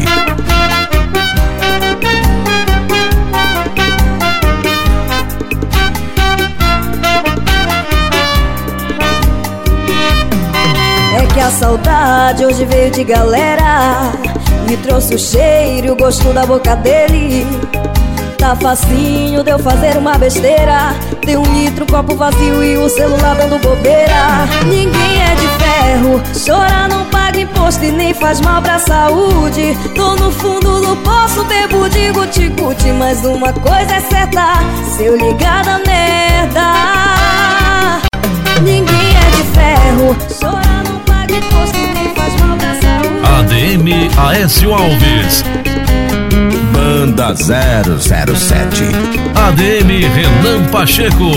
Speaker 12: É que a saudade hoje veio de galera e trouxe o cheiro e o gosto da boca dele. Tá facinho de eu fazer uma besteira. Tem 1 litro, um copo vazio e o celular dando bobeira. Ninguém é de ferro, chorar não paga imposto e nem faz mal pra saúde. Tô no fundo do poço, bebo de guti-guti, mas uma coisa é certa, se eu ligar dá merda. Ninguém é de ferro, chorar não paga imposto e nem faz mal pra saúde.
Speaker 19: ADM Aécio Alves.
Speaker 1: Banda 007.
Speaker 19: ADM Renan Pacheco.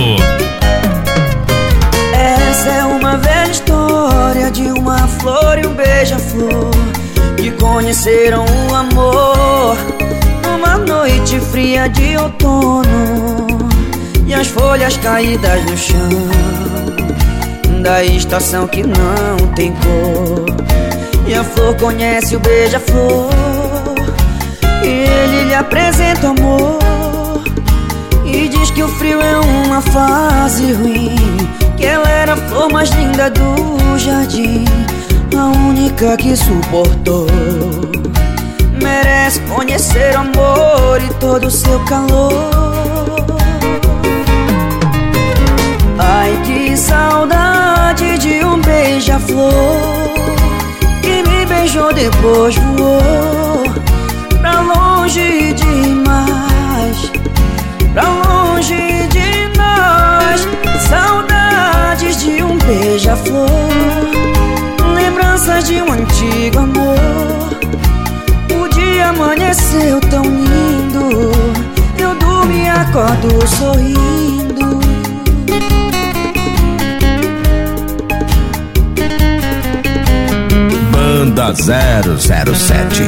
Speaker 4: Essa é uma velha história de uma flor e um beija-flor que conheceram o amor numa noite fria de outono, e as folhas caídas no chão da estação que não tem cor. E a flor conhece o beija-flor e ele lhe apresenta o amor e diz que o frio é uma fase ruim, que ela era a flor mais linda do jardim, a única que suportou. Merece conhecer o amor e todo o seu calor. Ai, que saudade de um beija-flor que me beijou depois voou pra longe demais, pra longe de nós. Saudades de um beija-flor, lembranças de um antigo amor. O dia amanheceu tão lindo, eu durmo e acordo sorrindo.
Speaker 1: Banda 007.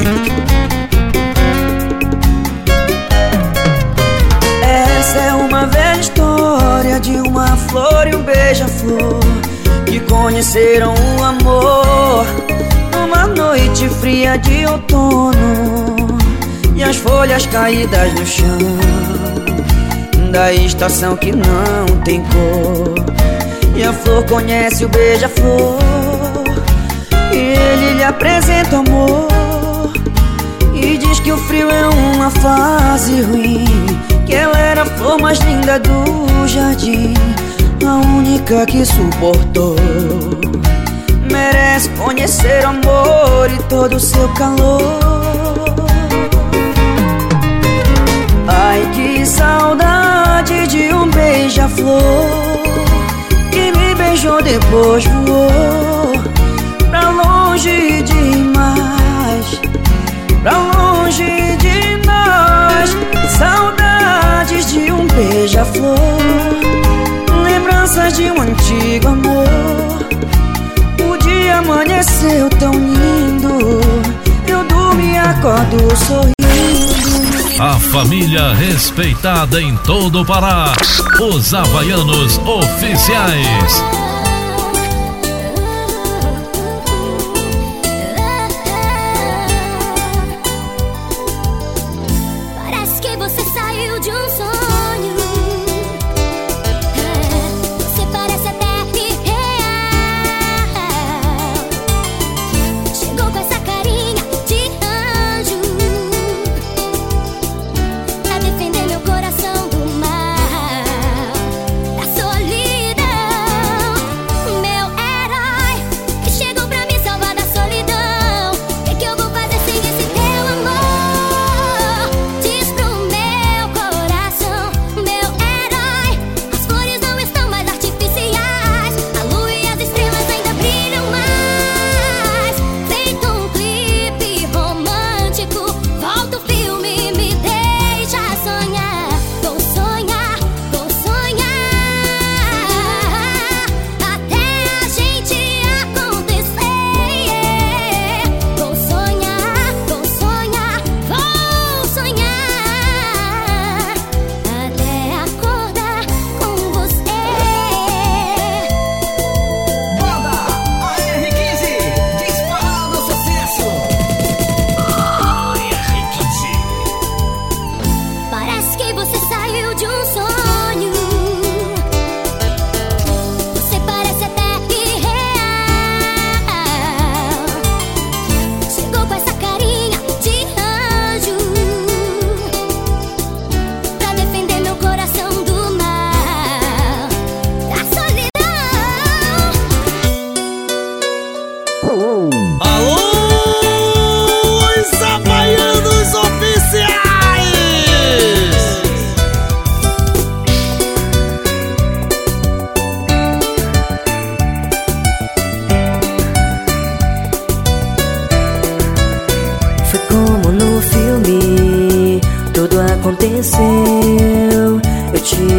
Speaker 4: Essa é uma velha história de uma flor e um beija-flor que conheceram o amor numa noite fria de outono, e as folhas caídas no chão da estação que não tem cor. E a flor conhece o beija-flor e ele lhe apresenta o amor e diz que o frio é uma fase ruim, que ela era a flor mais linda do jardim, a única que suportou. Merece conhecer o amor e todo o seu calor. Ai, que saudade de um beija-flor que me beijou depois voou pra longe demais, pra longe de nós. Saudades de um beija-flor, lembranças de um antigo amor. O dia amanheceu tão lindo, eu durmo e acordo sorrindo.
Speaker 19: A família respeitada em todo o Pará. Os Havaianos Oficiais.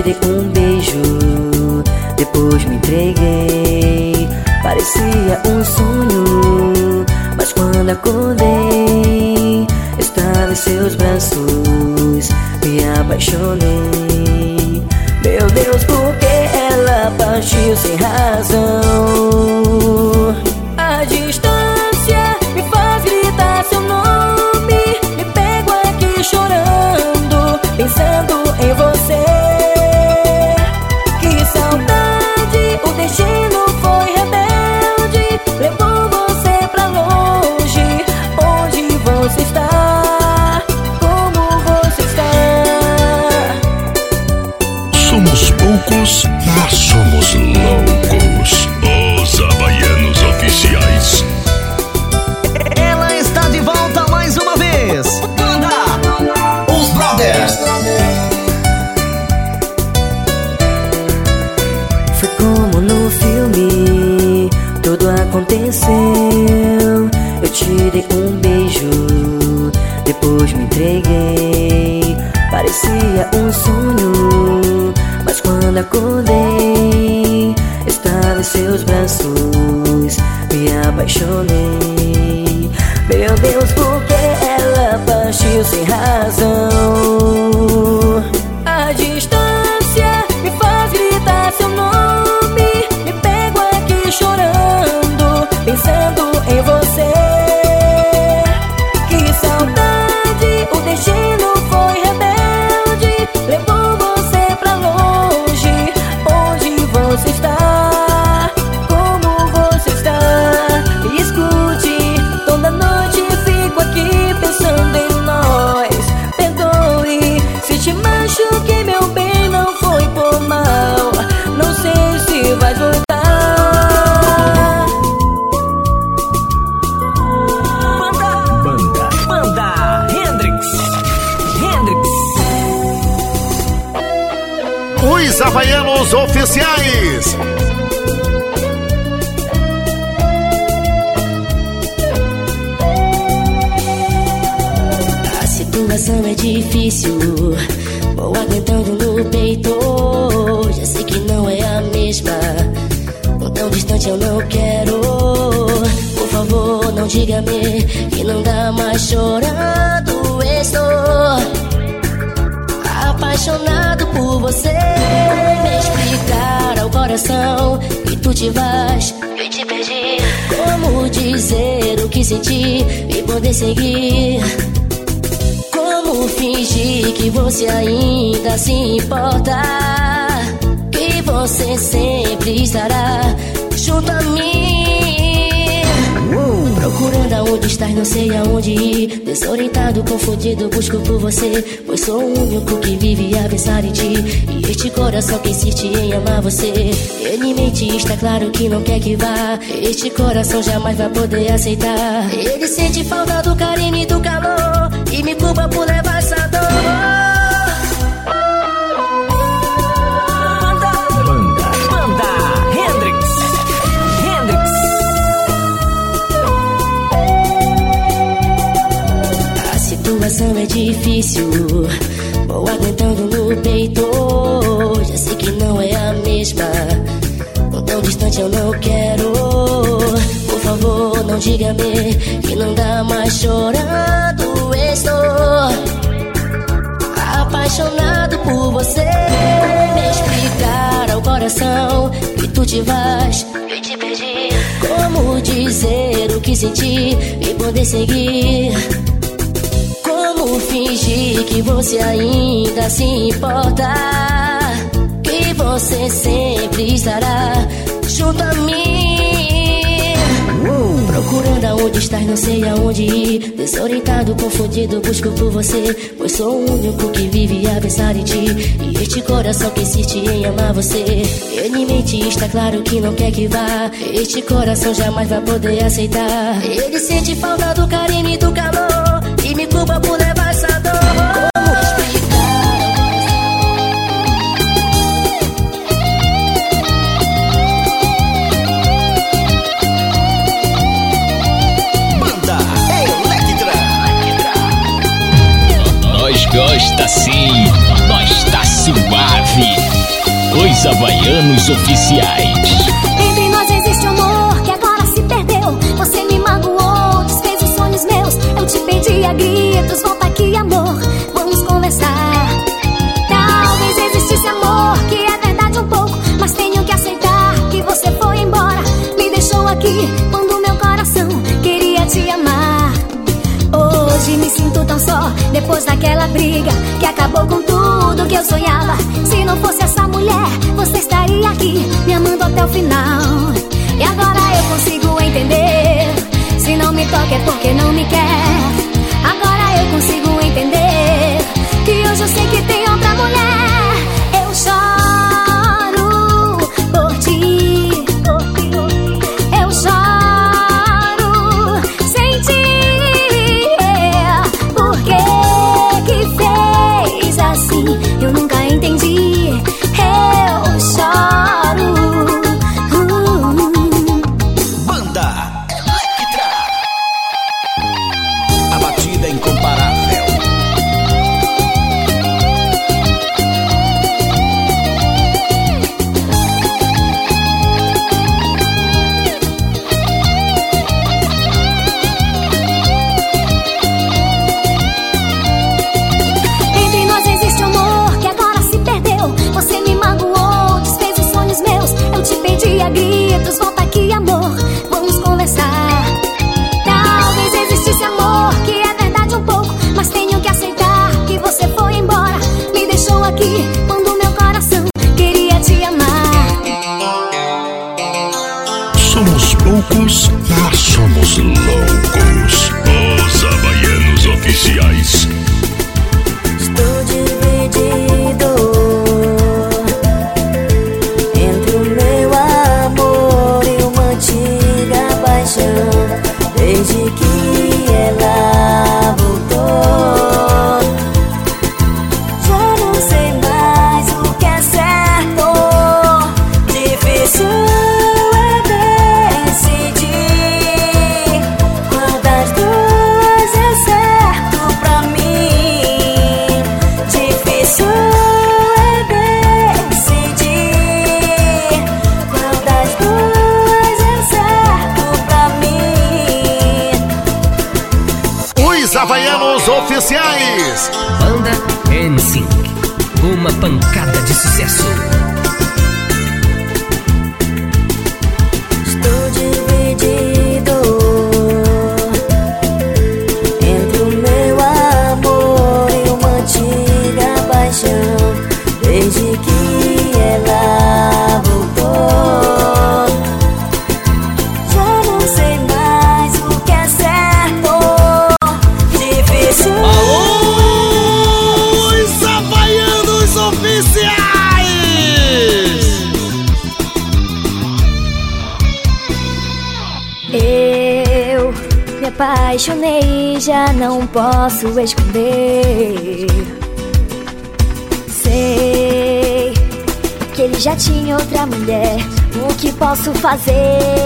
Speaker 11: dei um beijo, depois me entreguei. Parecia um sonho, mas quando acordei, estava em seus braços, me apaixonei. Meu Deus, por que ela partiu sem razão? A distância me faz gritar seu nome. Me pego aqui chorando, pensando em você. Que saudade, o destino foi rebelde, levou você pra longe. Onde você está? Como você está?
Speaker 14: Somos poucos, mas somos loucos. Os Havaianos Oficiais.
Speaker 15: Ela está de volta mais uma vez. Banda Os Brothers.
Speaker 11: Foi como no filme, tudo aconteceu. Eu te dei um beijo, depois me entreguei. Parecia um sonho, mas quando acordei, estava em seus braços, me apaixonei. Meu Deus, por que ela partiu sem razão? A distância me faz gritar seu nome. Me pego aqui chorando, pensando em você. Que saudade, o destino foi rebelde, levou você pra longe. Onde você está? Como você está? Escute, toda noite fico aqui pensando em nós. Perdoe se te machuquei, meu bem, não foi por mal. Não sei se vai voltar.
Speaker 15: Banda Hendrix. Os Havaianos Oficiais.
Speaker 12: A situação é difícil, vou aguentando no peito. Já sei que não é a mesma, tão distante eu não quero. Por favor, não diga-me que não dá mais chorando. Estou apaixonado por você. Me explicar ao coração que tu te vais, eu te perdi. Como dizer o que senti e poder seguir? Como fingir que você ainda se importa? Que você sempre estará junto a mim. Procurando aonde estás, não sei aonde ir. Desorientado, confundido, busco por você, pois sou o único que vive a pensar em ti. E este coração que insiste em amar você, ele mente, está claro que não quer que vá. Este coração jamais vai poder aceitar. Ele sente falta do carinho e do calor, e me culpa por levar essa dor.
Speaker 15: Banda Hendrix.
Speaker 12: A situação é difícil, vou aguentando no peito. Já sei que não é a mesma, tão distante eu não quero. Por favor, não diga-me que não dá mais chorando. Estou apaixonado por você. Me explicar ao coração que tu te vais, eu te perdi. Como dizer o que senti e poder seguir? Como fingir que você ainda se importa? Que você sempre estará junto a mim. Procurando aonde estás, não sei aonde ir. Desorientado, confundido, busco por você, pois sou o único que vive a pensar em ti. E este coração que insiste em amar você, ele mente, está claro que não quer que vá. Este coração jamais vai poder aceitar. Ele sente falta do carinho e do calor, e me culpa por levar essa dor. Como explicar?
Speaker 15: Banda Electra.
Speaker 7: Nós gosta sim, nós tá suave. Os Havaianos Oficiais.
Speaker 2: Entre nós existe amor que agora se perdeu. Você me magoou, desfez os sonhos meus. Eu te pedi a gritos, volta aqui amor, vamos conversar. Talvez existisse amor que é verdade um pouco, mas tenho que aceitar que você foi embora. Me deixou aqui quando meu coração queria te amar. Hoje me sinto tão só, depois daquela briga que acabou com tudo que eu sonhava. Se não fosse essa mulher, você estaria aqui me amando até o final. E agora eu consigo entender, se não me toca é porque não me quer. Agora eu consigo entender que hoje eu sei que tem outra mulher. Eu choro por ti, eu choro sem ti. Por que fez assim? Eu nunca entendi. Eu choro.
Speaker 15: Banda Electra. A batida é incomparável.
Speaker 2: Entre nós existe amor que agora se perdeu. Você me magoou, desfez os sonhos meus. Eu te pedi a gritos, volta aqui amor, vamos conversar. Talvez existisse amor que é verdade um pouco, mas tenho que aceitar que você foi embora. Me deixou aqui quando meu coração queria te amar.
Speaker 14: Somos poucos, mas somos loucos. Os Havaianos Oficiais.
Speaker 11: Estou dividido entre o meu amor e uma antiga paixão. Desde que ela voltou, já não sei mais o que é certo. Difícil é decidir qual das duas é certo pra mim. Difícil é decidir qual das duas é certo pra mim.
Speaker 15: Os Havaianos Oficiais.
Speaker 16: Banda NSYNC, uma pancada de sucesso.
Speaker 11: Estou dividido entre o meu amor e uma antiga paixão. Desde que ela voltou, já não sei mais o que é certo. Difícil.
Speaker 15: Os Havaianos Oficiais.
Speaker 2: Eu me apaixonei, já não posso esconder. Sei que ele já tinha outra mulher. O que posso fazer?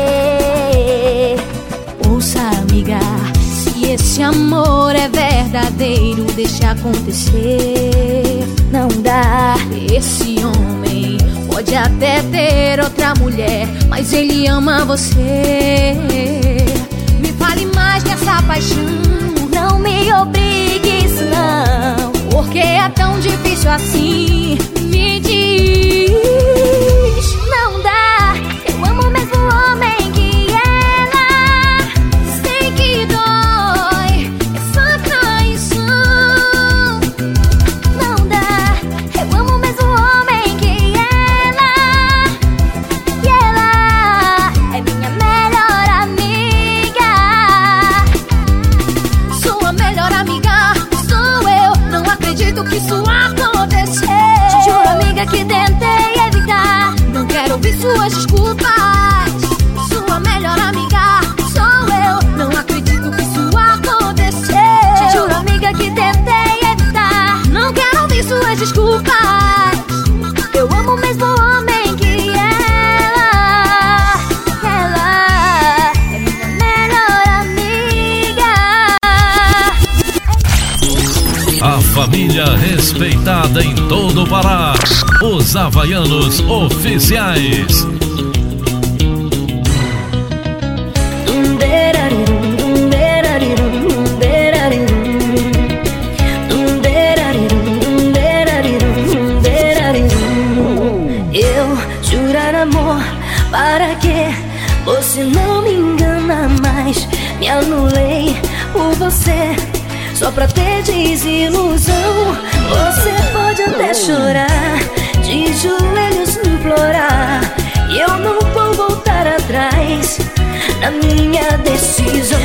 Speaker 17: Ouça, amiga, se esse amor é verdadeiro, deixa acontecer.
Speaker 2: Não dá.
Speaker 17: Esse homem pode até ter outra mulher, mas ele ama você. Me fale mais dessa paixão.
Speaker 2: Não me obrigue isso não,
Speaker 17: porque é tão difícil assim. Me diz.
Speaker 2: Não dá. Eu amo o mesmo homem que ela. Sei que dói essa traição. Não dá. Eu amo o mesmo homem que ela. E ela é minha melhor amiga.
Speaker 17: Sua melhor amiga sou eu. Não acredito que isso aconteceu.
Speaker 2: Te juro, amiga, que tentei evitar.
Speaker 17: Não quero ouvir suas desculpas. Sua melhor amiga sou eu. Não acredito que isso aconteceu.
Speaker 2: Te juro, amiga, que tentei evitar.
Speaker 17: Não quero ouvir suas desculpas.
Speaker 2: Eu amo o mesmo homem que ela. Ela é minha melhor amiga.
Speaker 19: A família respeitada em todo o Pará. Os Havaianos Oficiais.
Speaker 11: Eu jurar amor, para que você não me engana mais. Me anulei por você, só pra ter desilusão. Você pode até chorar, de joelhos me implorar, e eu não vou voltar atrás na minha decisão.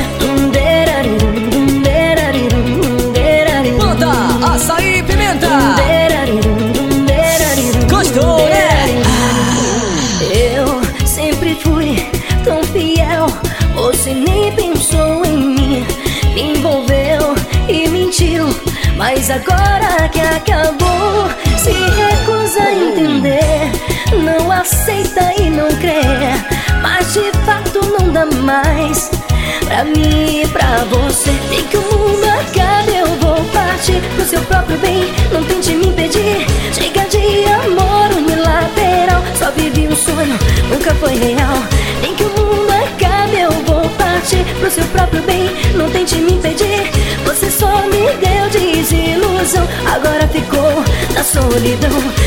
Speaker 4: Banda Açaí e Pimenta. Gostou, né?
Speaker 11: Eu sempre fui tão fiel, você nem pensou em mim, me envolveu e mentiu, mas agora que acabou, se recusa a entender, não aceita e não crê, mas de fato não dá mais pra mim e pra você. Nem que o mundo acabe, eu vou partir pro seu próprio bem, não tente me impedir. Chega de amor unilateral, só vivi um sonho, nunca foi real. Nem que o mundo acabe, eu vou partir pro seu próprio bem, não tente me impedir. Você só me deu desilusão, agora ficou na solidão.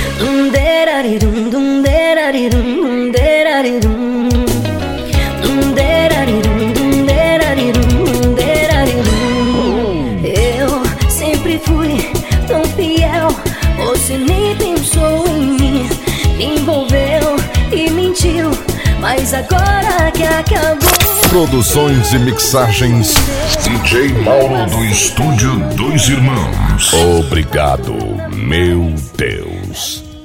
Speaker 11: Eu sempre fui tão fiel, você nem pensou em mim, me envolveu e mentiu, mas agora que acabou.
Speaker 1: Produções e mixagens DJ Mauro do Estúdio Dois Irmãos. Obrigado, meu Deus.